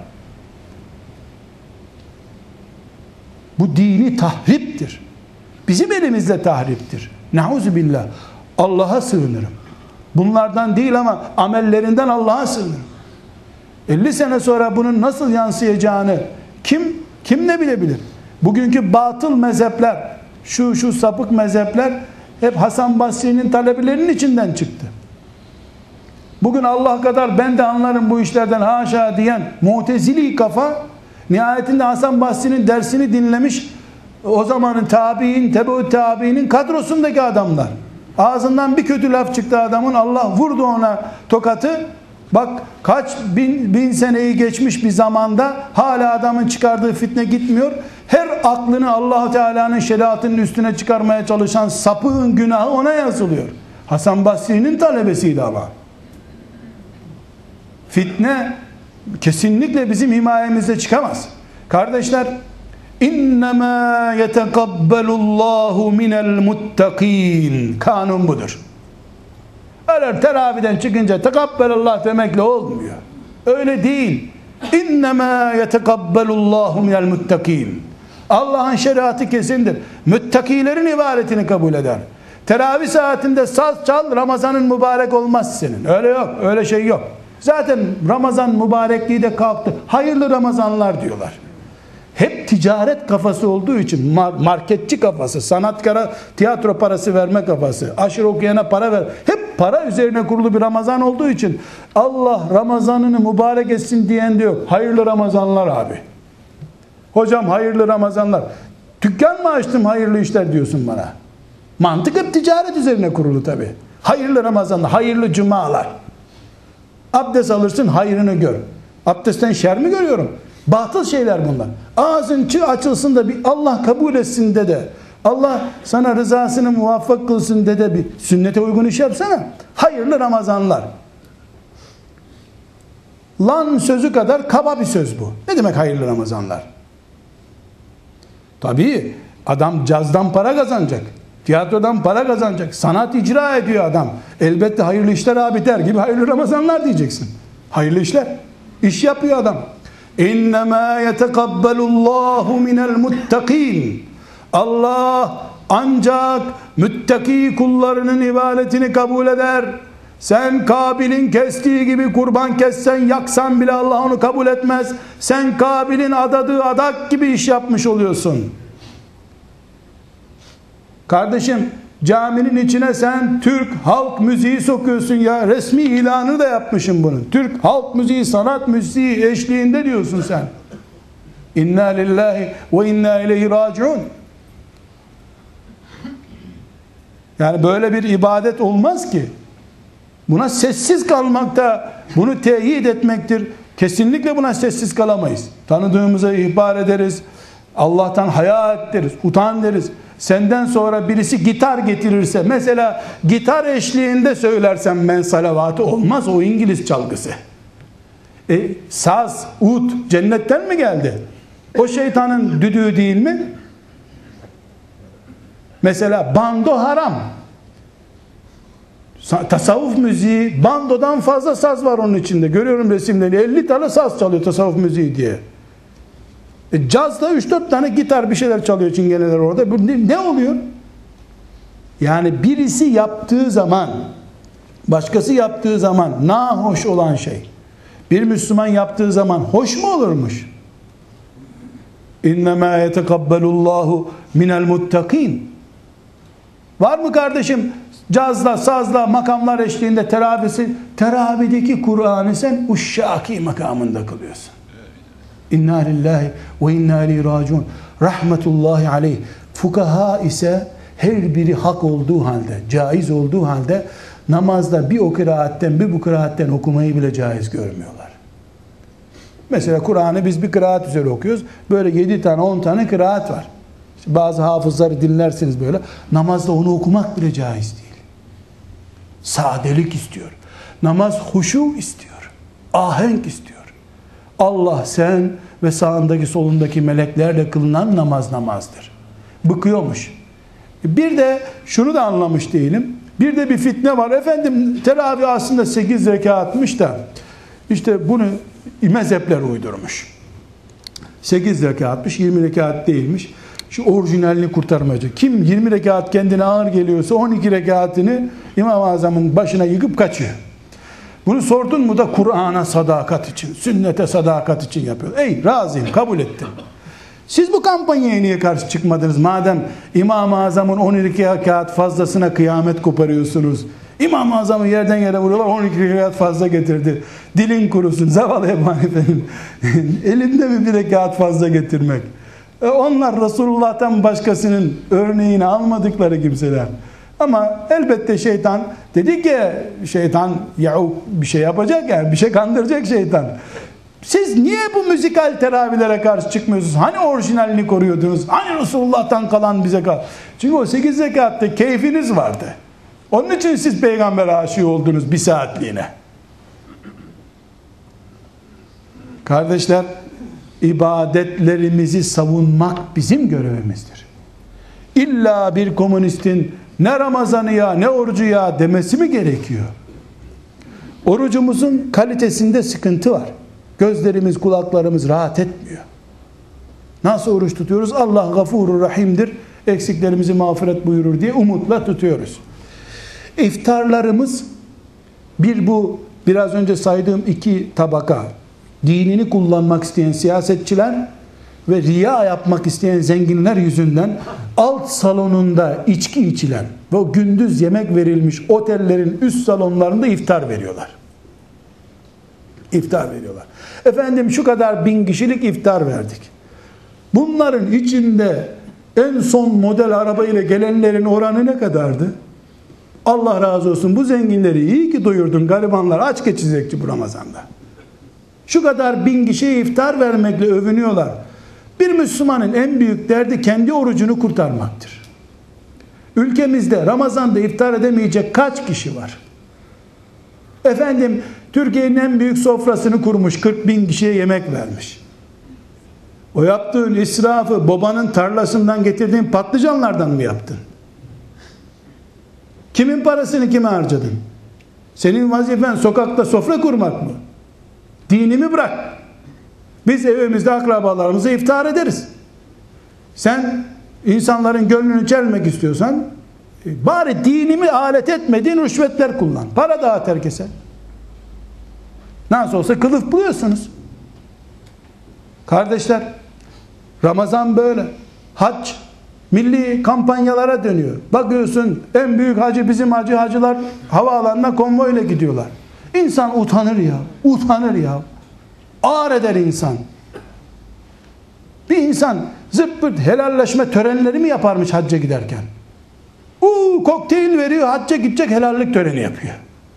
Bu dini tahriptir. Bizim elimizde tahriptir. Nauzubillah. Allah'a sığınırım. Bunlardan değil ama amellerinden Allah'a sığınırım. elli sene sonra bunun nasıl yansıyacağını kim kim ne bilebilir? Bugünkü batıl mezhepler, şu şu sapık mezhepler hep Hasan Basri'nin talebelerinin içinden çıktı. Bugün Allah kadar ben de anlarım bu işlerden haşa diyen Mu'tezili kafa nihayetinde Hasan Basri'nin dersini dinlemiş, o zamanın tabi'in, tebe-ü tabi'inin kadrosundaki adamlar. Ağzından bir kötü laf çıktı adamın, Allah vurdu ona tokatı. Bak kaç bin, bin seneyi geçmiş bir zamanda hala adamın çıkardığı fitne gitmiyor. Her aklını Allah Teala'nın şeriatının üstüne çıkarmaya çalışan sapığın günahı ona yazılıyor. Hasan Basri'nin talebesiydi ama. Fitne kesinlikle bizim himayemizde çıkamaz. Kardeşler, İnnemâ yetekabbelullâhu minel muttakin. Kanun budur. Öyle teraviden çıkınca tekabbelallah demekle olmuyor. Öyle değil. İnnemâ yetekabbelullâhu minel muttakin. Allah'ın şeriatı kesindir. Müttakilerin ibadetini kabul eder. Teravih saatinde saz çal, Ramazan'ın mübarek olmaz senin. Öyle yok. Öyle şey yok. Zaten Ramazan mübarekliği de kalktı. Hayırlı Ramazanlar diyorlar. Hep ticaret kafası olduğu için, marketçi kafası, sanatkara tiyatro parası verme kafası, aşırı okuyana para ver, hep para üzerine kurulu bir Ramazan olduğu için Allah Ramazanını mübarek etsin diyen de yok. Hayırlı Ramazanlar abi. Hocam hayırlı Ramazanlar. Dükkan mı açtım hayırlı işler diyorsun bana. Mantık hep ticaret üzerine kurulu tabi. Hayırlı Ramazanlar, hayırlı cumalar. Abdest alırsın, hayrını gör. Abdestten şer mi görüyorum? Batıl şeyler bunlar. Ağzın çı açılsın da bir Allah kabul etsin de de, Allah sana rızasını muvaffak kılsın de de bir sünnete uygun iş yapsana. Hayırlı Ramazanlar. Lan sözü kadar kaba bir söz bu. Ne demek hayırlı Ramazanlar? Tabii adam cazdan para kazanacak. Tiyatrodan para kazanacak. Sanat icra ediyor adam. Elbette hayırlı işler abi der gibi hayırlı Ramazanlar diyeceksin. Hayırlı işler. İş yapıyor adam. İnnemâ yetekabbelullâhu minel muttakin. Allah ancak müttaki kullarının ibadetini kabul eder. Sen Kabil'in kestiği gibi kurban kessen, yaksan bile Allah onu kabul etmez. Sen Kabil'in adadığı adak gibi iş yapmış oluyorsun. Kardeşim, caminin içine sen Türk halk müziği sokuyorsun ya. Resmi ilanı da yapmışım bunun. Türk halk müziği, sanat müziği eşliğinde diyorsun sen. İnna lillahi ve inna ileyhi raciun. Yani böyle bir ibadet olmaz ki. Buna sessiz kalmak da bunu teyit etmektir. Kesinlikle buna sessiz kalamayız. Tanıdığımıza ihbar ederiz. Allah'tan haya ederiz. Utan deriz. Senden sonra birisi gitar getirirse, mesela gitar eşliğinde söylersem ben salavatı, olmaz, o İngiliz çalgısı. E, saz, ud cennetten mi geldi? O şeytanın düdüğü değil mi? Mesela bando haram. Tasavvuf müziği, bandodan fazla saz var onun içinde. Görüyorum resimleri, elli tane saz çalıyor tasavvuf müziği diye. E, cazda üç dört tane gitar bir şeyler çalıyor çingeneler orada. Bu ne, ne oluyor? Yani birisi yaptığı zaman, başkası yaptığı zaman nahoş olan şey, bir Müslüman yaptığı zaman hoş mu olurmuş? İnnemâ yetekabbelullâhu minel muttakin. Var mı kardeşim cazla, sazla, makamlar eşliğinde teravisi, teravideki Kur'an'ı sen uşşaki makamında kılıyorsun. İnna lillahi ve inna ileyhi raciun. Rahmetullahi aleyh. Fukaha ise her biri hak olduğu halde, caiz olduğu halde namazda bir o kıraatten bir bu kıraatten okumayı bile caiz görmüyorlar. Mesela Kur'an'ı biz bir kıraat üzere okuyoruz. Böyle yedi tane on tane kıraat var. İşte bazı hafızları dinlersiniz böyle. Namazda onu okumak bile caiz değil. Sadelik istiyor. Namaz huşu istiyor. Ahenk istiyor. Allah sen ve sağındaki solundaki meleklerle kılınan namaz namazdır. Bıkıyormuş. Bir de şunu da anlamış değilim. Bir de bir fitne var. Efendim teravih aslında sekiz rekatmış da işte bunu mezhepler uydurmuş. sekiz rekatmış, yirmi rekat değilmiş. Şu orijinalini kurtarmayacak. Kim yirmi rekat kendine ağır geliyorsa on iki rekatını İmam-ı Azam'ın başına yıkıp kaçıyor. Bunu sordun mu da Kur'an'a sadakat için, sünnete sadakat için yapıyor. Ey razıyım, kabul ettim. Siz bu kampanyaya niye karşı çıkmadınız? Madem İmam-ı Azam'ın on iki rekat fazlasına kıyamet koparıyorsunuz. İmam-ı Azam'ı yerden yere vuruyorlar, on iki rekat fazla getirdi. Dilin kurusun, zavallı Ebu Hanife'nin. Elinde mi bir rekat fazla getirmek? E onlar Resulullah'tan başkasının örneğini almadıkları kimseler. Ama elbette şeytan, dedi ki şeytan ya bir şey yapacak yani, bir şey kandıracak şeytan. Siz niye bu müzikal teravihlere karşı çıkmıyorsunuz? Hani orijinalini koruyordunuz? Hani Resulullah'tan kalan bize kal? Çünkü o sekiz rekatta keyfiniz vardı. Onun için siz peygamber aşığı oldunuz bir saatliğine. Kardeşler, ibadetlerimizi savunmak bizim görevimizdir. İlla bir komünistin ne Ramazan'ı ya ne orucu ya demesi mi gerekiyor? Orucumuzun kalitesinde sıkıntı var. Gözlerimiz, kulaklarımız rahat etmiyor. Nasıl oruç tutuyoruz? Allah gafurur rahimdir, eksiklerimizi mağfiret buyurur diye umutla tutuyoruz. İftarlarımız bir bu biraz önce saydığım iki tabaka, dinini kullanmak isteyen siyasetçiler ve riya yapmak isteyen zenginler yüzünden alt salonunda içki içilen ve o gündüz yemek verilmiş otellerin üst salonlarında iftar veriyorlar. İftar veriyorlar. Efendim şu kadar bin kişilik iftar verdik. Bunların içinde en son model arabayla gelenlerin oranı ne kadardı? Allah razı olsun, bu zenginleri iyi ki doyurdun, garibanlar aç geçecekti bu Ramazan'da. Şu kadar bin kişiye iftar vermekle övünüyorlar. Bir Müslümanın en büyük derdi kendi orucunu kurtarmaktır. Ülkemizde Ramazan'da iftar edemeyecek kaç kişi var? Efendim Türkiye'nin en büyük sofrasını kurmuş, kırk bin kişiye yemek vermiş. O yaptığın israfı babanın tarlasından getirdiğin patlıcanlardan mı yaptın? Kimin parasını kime harcadın? Senin vazifen sokakta sofra kurmak mı? Dinimi bırak. Biz evimizde akrabalarımıza iftar ederiz. Sen insanların gönlünü çelmek istiyorsan bari dinimi alet etmediğin rüşvetler kullan. Para dağıt herkese. Nasıl olsa kılıf buluyorsunuz. Kardeşler, Ramazan böyle. Hac milli kampanyalara dönüyor. Bakıyorsun en büyük hacı bizim hacı, hacılar havaalanına konvoyla gidiyorlar. İnsan utanır ya. Utanır ya. Ağır eder insan. Bir insan zırt pırt helalleşme törenleri mi yaparmış hacca giderken? Uuu kokteyl veriyor, hacca gidecek, helallik töreni yapıyor.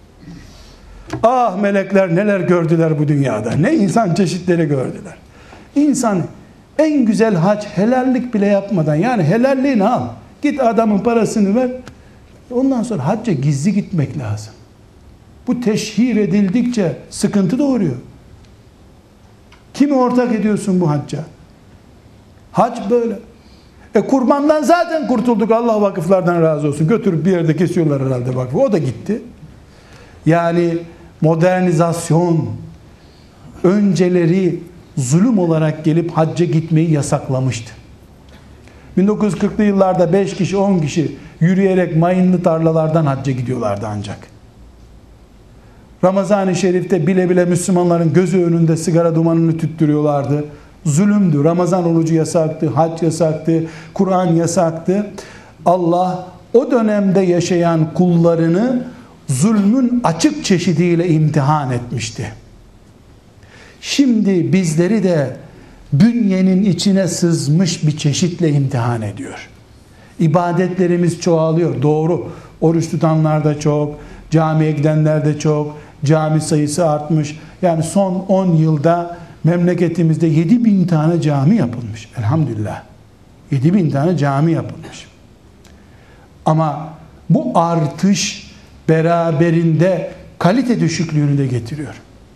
Ah melekler neler gördüler bu dünyada. Ne insan çeşitleri gördüler. İnsan en güzel hac helallik bile yapmadan, yani helalliğini al. Git adamın parasını ver. Ondan sonra hacca gizli gitmek lazım. Bu teşhir edildikçe sıkıntı doğuruyor. Kimi ortak ediyorsun bu hacca? Hac böyle. E kurbandan zaten kurtulduk, Allah vakıflardan razı olsun. Götürüp bir yerde kesiyorlar herhalde vakfı. O da gitti. Yani modernizasyon önceleri zulüm olarak gelip hacca gitmeyi yasaklamıştı. bin dokuz yüz kırklı yıllarda beş kişi on kişi yürüyerek mayınlı tarlalardan hacca gidiyorlardı ancak. Ramazan-ı Şerif'te bile bile Müslümanların gözü önünde sigara dumanını tüttürüyorlardı. Zulümdü. Ramazan orucu yasaktı, hac yasaktı, Kur'an yasaktı. Allah o dönemde yaşayan kullarını zulmün açık çeşidiyle imtihan etmişti. Şimdi bizleri de bünyenin içine sızmış bir çeşitle imtihan ediyor. İbadetlerimiz çoğalıyor. Doğru. Oruç tutanlar da çok, camiye gidenler de çok, cami sayısı artmış. Yani son on yılda memleketimizde yedi bin tane cami yapılmış. Elhamdülillah. yedi bin tane cami yapılmış. Ama bu artış beraberinde kalite düşüklüğünü de getiriyor.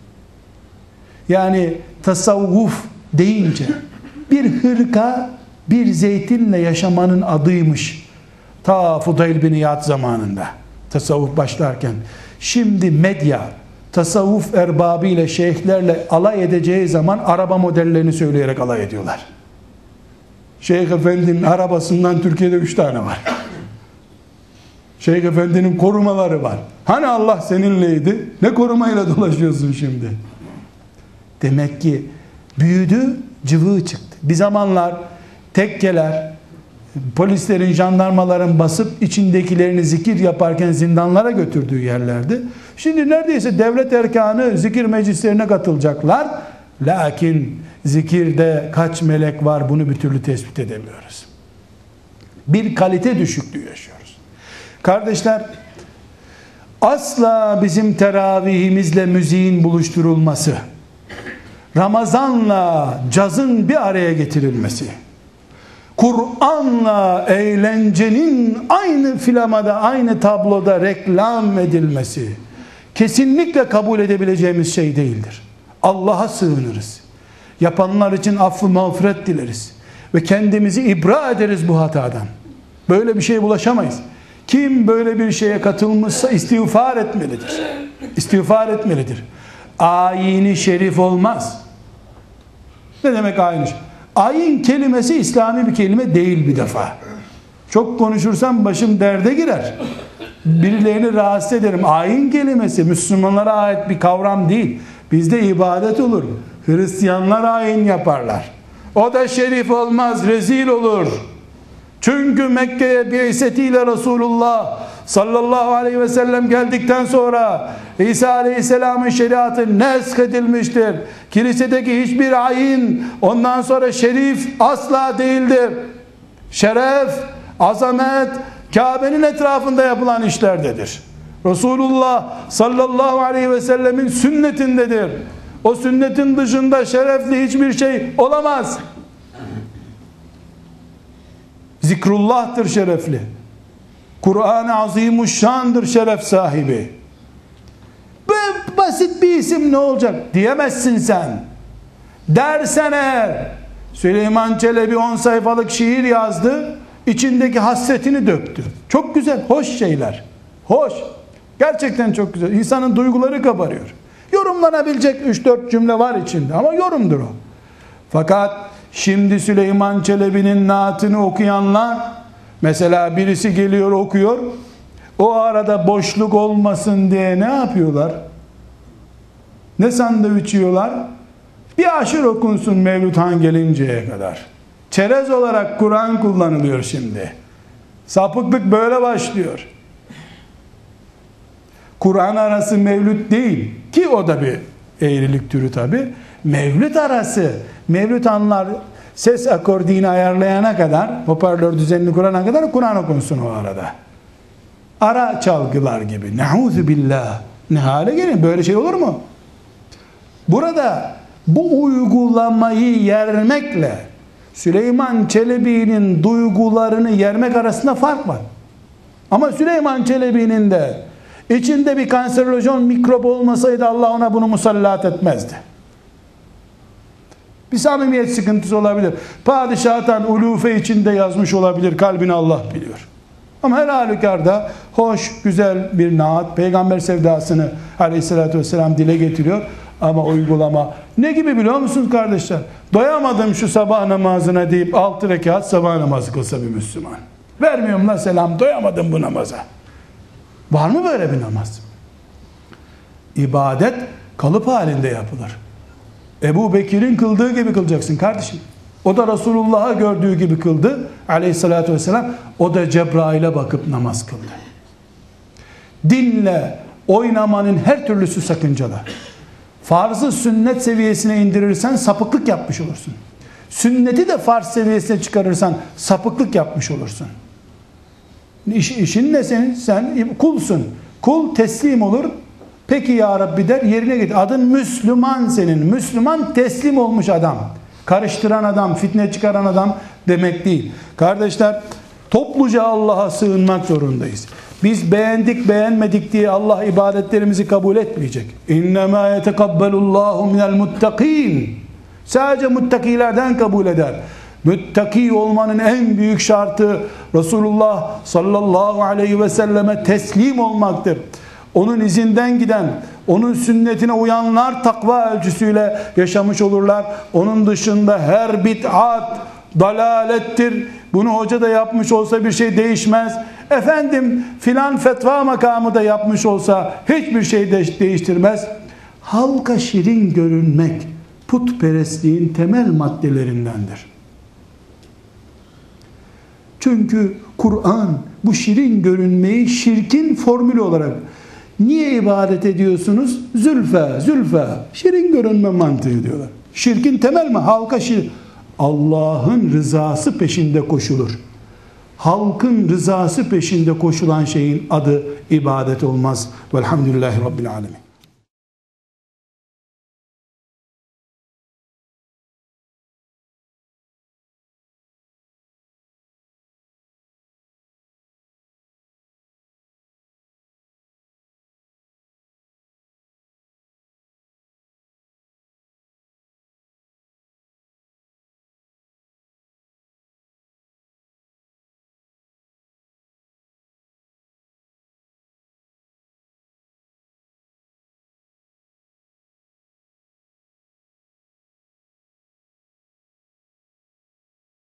Yani tasavvuf deyince bir hırka bir zeytinle yaşamanın adıymış. Ta Fudayl bin İyad zamanında tasavvuf başlarken. Şimdi medya tasavvuf erbabıyla, şeyhlerle alay edeceği zaman araba modellerini söyleyerek alay ediyorlar. Şeyh Efendi'nin arabasından Türkiye'de üç tane var. Şeyh Efendi'nin korumaları var. Hani Allah seninleydi? Ne korumayla dolaşıyorsun şimdi? Demek ki büyüdü, cıvığı çıktı. Bir zamanlar tekkeler, polislerin, jandarmaların basıp içindekilerini zikir yaparken zindanlara götürdüğü yerlerdi. Şimdi neredeyse devlet erkanı zikir meclislerine katılacaklar. Lakin zikirde kaç melek var bunu bir türlü tespit edemiyoruz. Bir kalite düşüklüğü yaşıyoruz. Kardeşler, asla bizim teravihimizle müziğin buluşturulması, Ramazanla cazın bir araya getirilmesi, Kur'an'la eğlencenin aynı filamada, aynı tabloda reklam edilmesi kesinlikle kabul edebileceğimiz şey değildir. Allah'a sığınırız. Yapanlar için affı mağfiret dileriz. Ve kendimizi ibra ederiz bu hatadan. Böyle bir şeye bulaşamayız. Kim böyle bir şeye katılmışsa istiğfar etmelidir. İstiğfar etmelidir. Ayini şerif olmaz. Ne demek ayin? Ayin kelimesi İslami bir kelime değil bir defa. Çok konuşursam başım derde girer. Birilerini rahatsız ederim. Ayin kelimesi Müslümanlara ait bir kavram değil. Bizde ibadet olur. Hristiyanlar ayin yaparlar. O da şerif olmaz, rezil olur. Çünkü Mekke'ye bi'setiyle Resulullah sallallahu aleyhi ve sellem geldikten sonra İsa aleyhisselamın şeriatı nesk edilmiştir. Kilisedeki hiçbir ayin ondan sonra şerif asla değildir. Şeref, azamet Kabe'nin etrafında yapılan işlerdedir. Resulullah sallallahu aleyhi ve sellemin sünnetindedir. O sünnetin dışında şerefli hiçbir şey olamaz. Zikrullah'tır şerefli. Kur'an-ı Azimuşşan'dır şeref sahibi. Bu basit bir isim ne olacak diyemezsin sen. Dersen eğer, Süleyman Çelebi on sayfalık şiir yazdı, içindeki hasretini döktü. Çok güzel, hoş şeyler. Hoş. Gerçekten çok güzel. İnsanın duyguları kabarıyor. Yorumlanabilecek üç dört cümle var içinde ama yorumdur o. Fakat şimdi Süleyman Çelebi'nin naatını okuyanlar, mesela birisi geliyor okuyor, o arada boşluk olmasın diye ne yapıyorlar? Ne sandviç yiyorlar? Bir aşır okunsun Mevlüt Han gelinceye kadar. Çerez olarak Kur'an kullanılıyor şimdi. Sapıklık böyle başlıyor. Kur'an arası mevlüt değil ki o da bir eğrilik türü tabi. Mevlüt arası, Mevlüt Hanlar ses akordini ayarlayana kadar, hoparlör düzenini kurana kadar Kur'an okunsun o arada. Ara çalgılar gibi. Ne'ûzü billah. Ne hale gelin? Böyle şey olur mu? Burada bu uygulamayı yermekle Süleyman Çelebi'nin duygularını yermek arasında fark var. Ama Süleyman Çelebi'nin de içinde bir kanserojen mikrop olmasaydı Allah ona bunu musallat etmezdi. Bir samimiyet sıkıntısı olabilir. Padişahtan ulufe içinde yazmış olabilir. Kalbini Allah biliyor. Ama her halükarda hoş, güzel bir naat, peygamber sevdasını aleyhissalatü vesselam dile getiriyor. Ama uygulama ne gibi biliyor musunuz kardeşler? Doyamadım şu sabah namazına deyip altı rekat sabah namazı kılsa bir Müslüman. Vermiyorum la selam, doyamadım bu namaza. Var mı böyle bir namaz? İbadet kalıp halinde yapılır. Ebu Bekir'in kıldığı gibi kılacaksın kardeşim. O da Resulullah'a gördüğü gibi kıldı aleyhissalatü vesselam. O da Cebrail'e bakıp namaz kıldı. Dinle oynamanın her türlüsü sakıncalı. Farzı sünnet seviyesine indirirsen sapıklık yapmış olursun. Sünneti de farz seviyesine çıkarırsan sapıklık yapmış olursun. İş, işin ne senin? Sen kulsun. Kul teslim olur. Peki ya Rabbi der, yerine git. Adın Müslüman senin. Müslüman teslim olmuş adam. Karıştıran adam, fitne çıkaran adam demek değil. Kardeşler, topluca Allah'a sığınmak zorundayız. Biz beğendik beğenmedik diye Allah ibadetlerimizi kabul etmeyecek. İnnemâ yetekabbelullâhu minel muttaqîn. Sadece muttakilerden kabul eder. Müttaki olmanın en büyük şartı Resulullah sallallahu aleyhi ve selleme teslim olmaktır. Onun izinden giden, onun sünnetine uyanlar takva ölçüsüyle yaşamış olurlar. Onun dışında her bid'at dalalettir. Bunu hoca da yapmış olsa bir şey değişmez. Efendim filan fetva makamı da yapmış olsa hiçbir şey de değiştirmez. Halka şirin görünmek putperestliğin temel maddelerindendir. Çünkü Kur'an bu şirin görünmeyi şirkin formülü olarak, niye ibadet ediyorsunuz? Zülfe, zülfe. Şirin görünme mantığı diyorlar. Şirkin temel mi? Halka şirin. Allah'ın rızası peşinde koşulur. Halkın rızası peşinde koşulan şeyin adı ibadet olmaz. Velhamdülillahi Rabbil Alemin.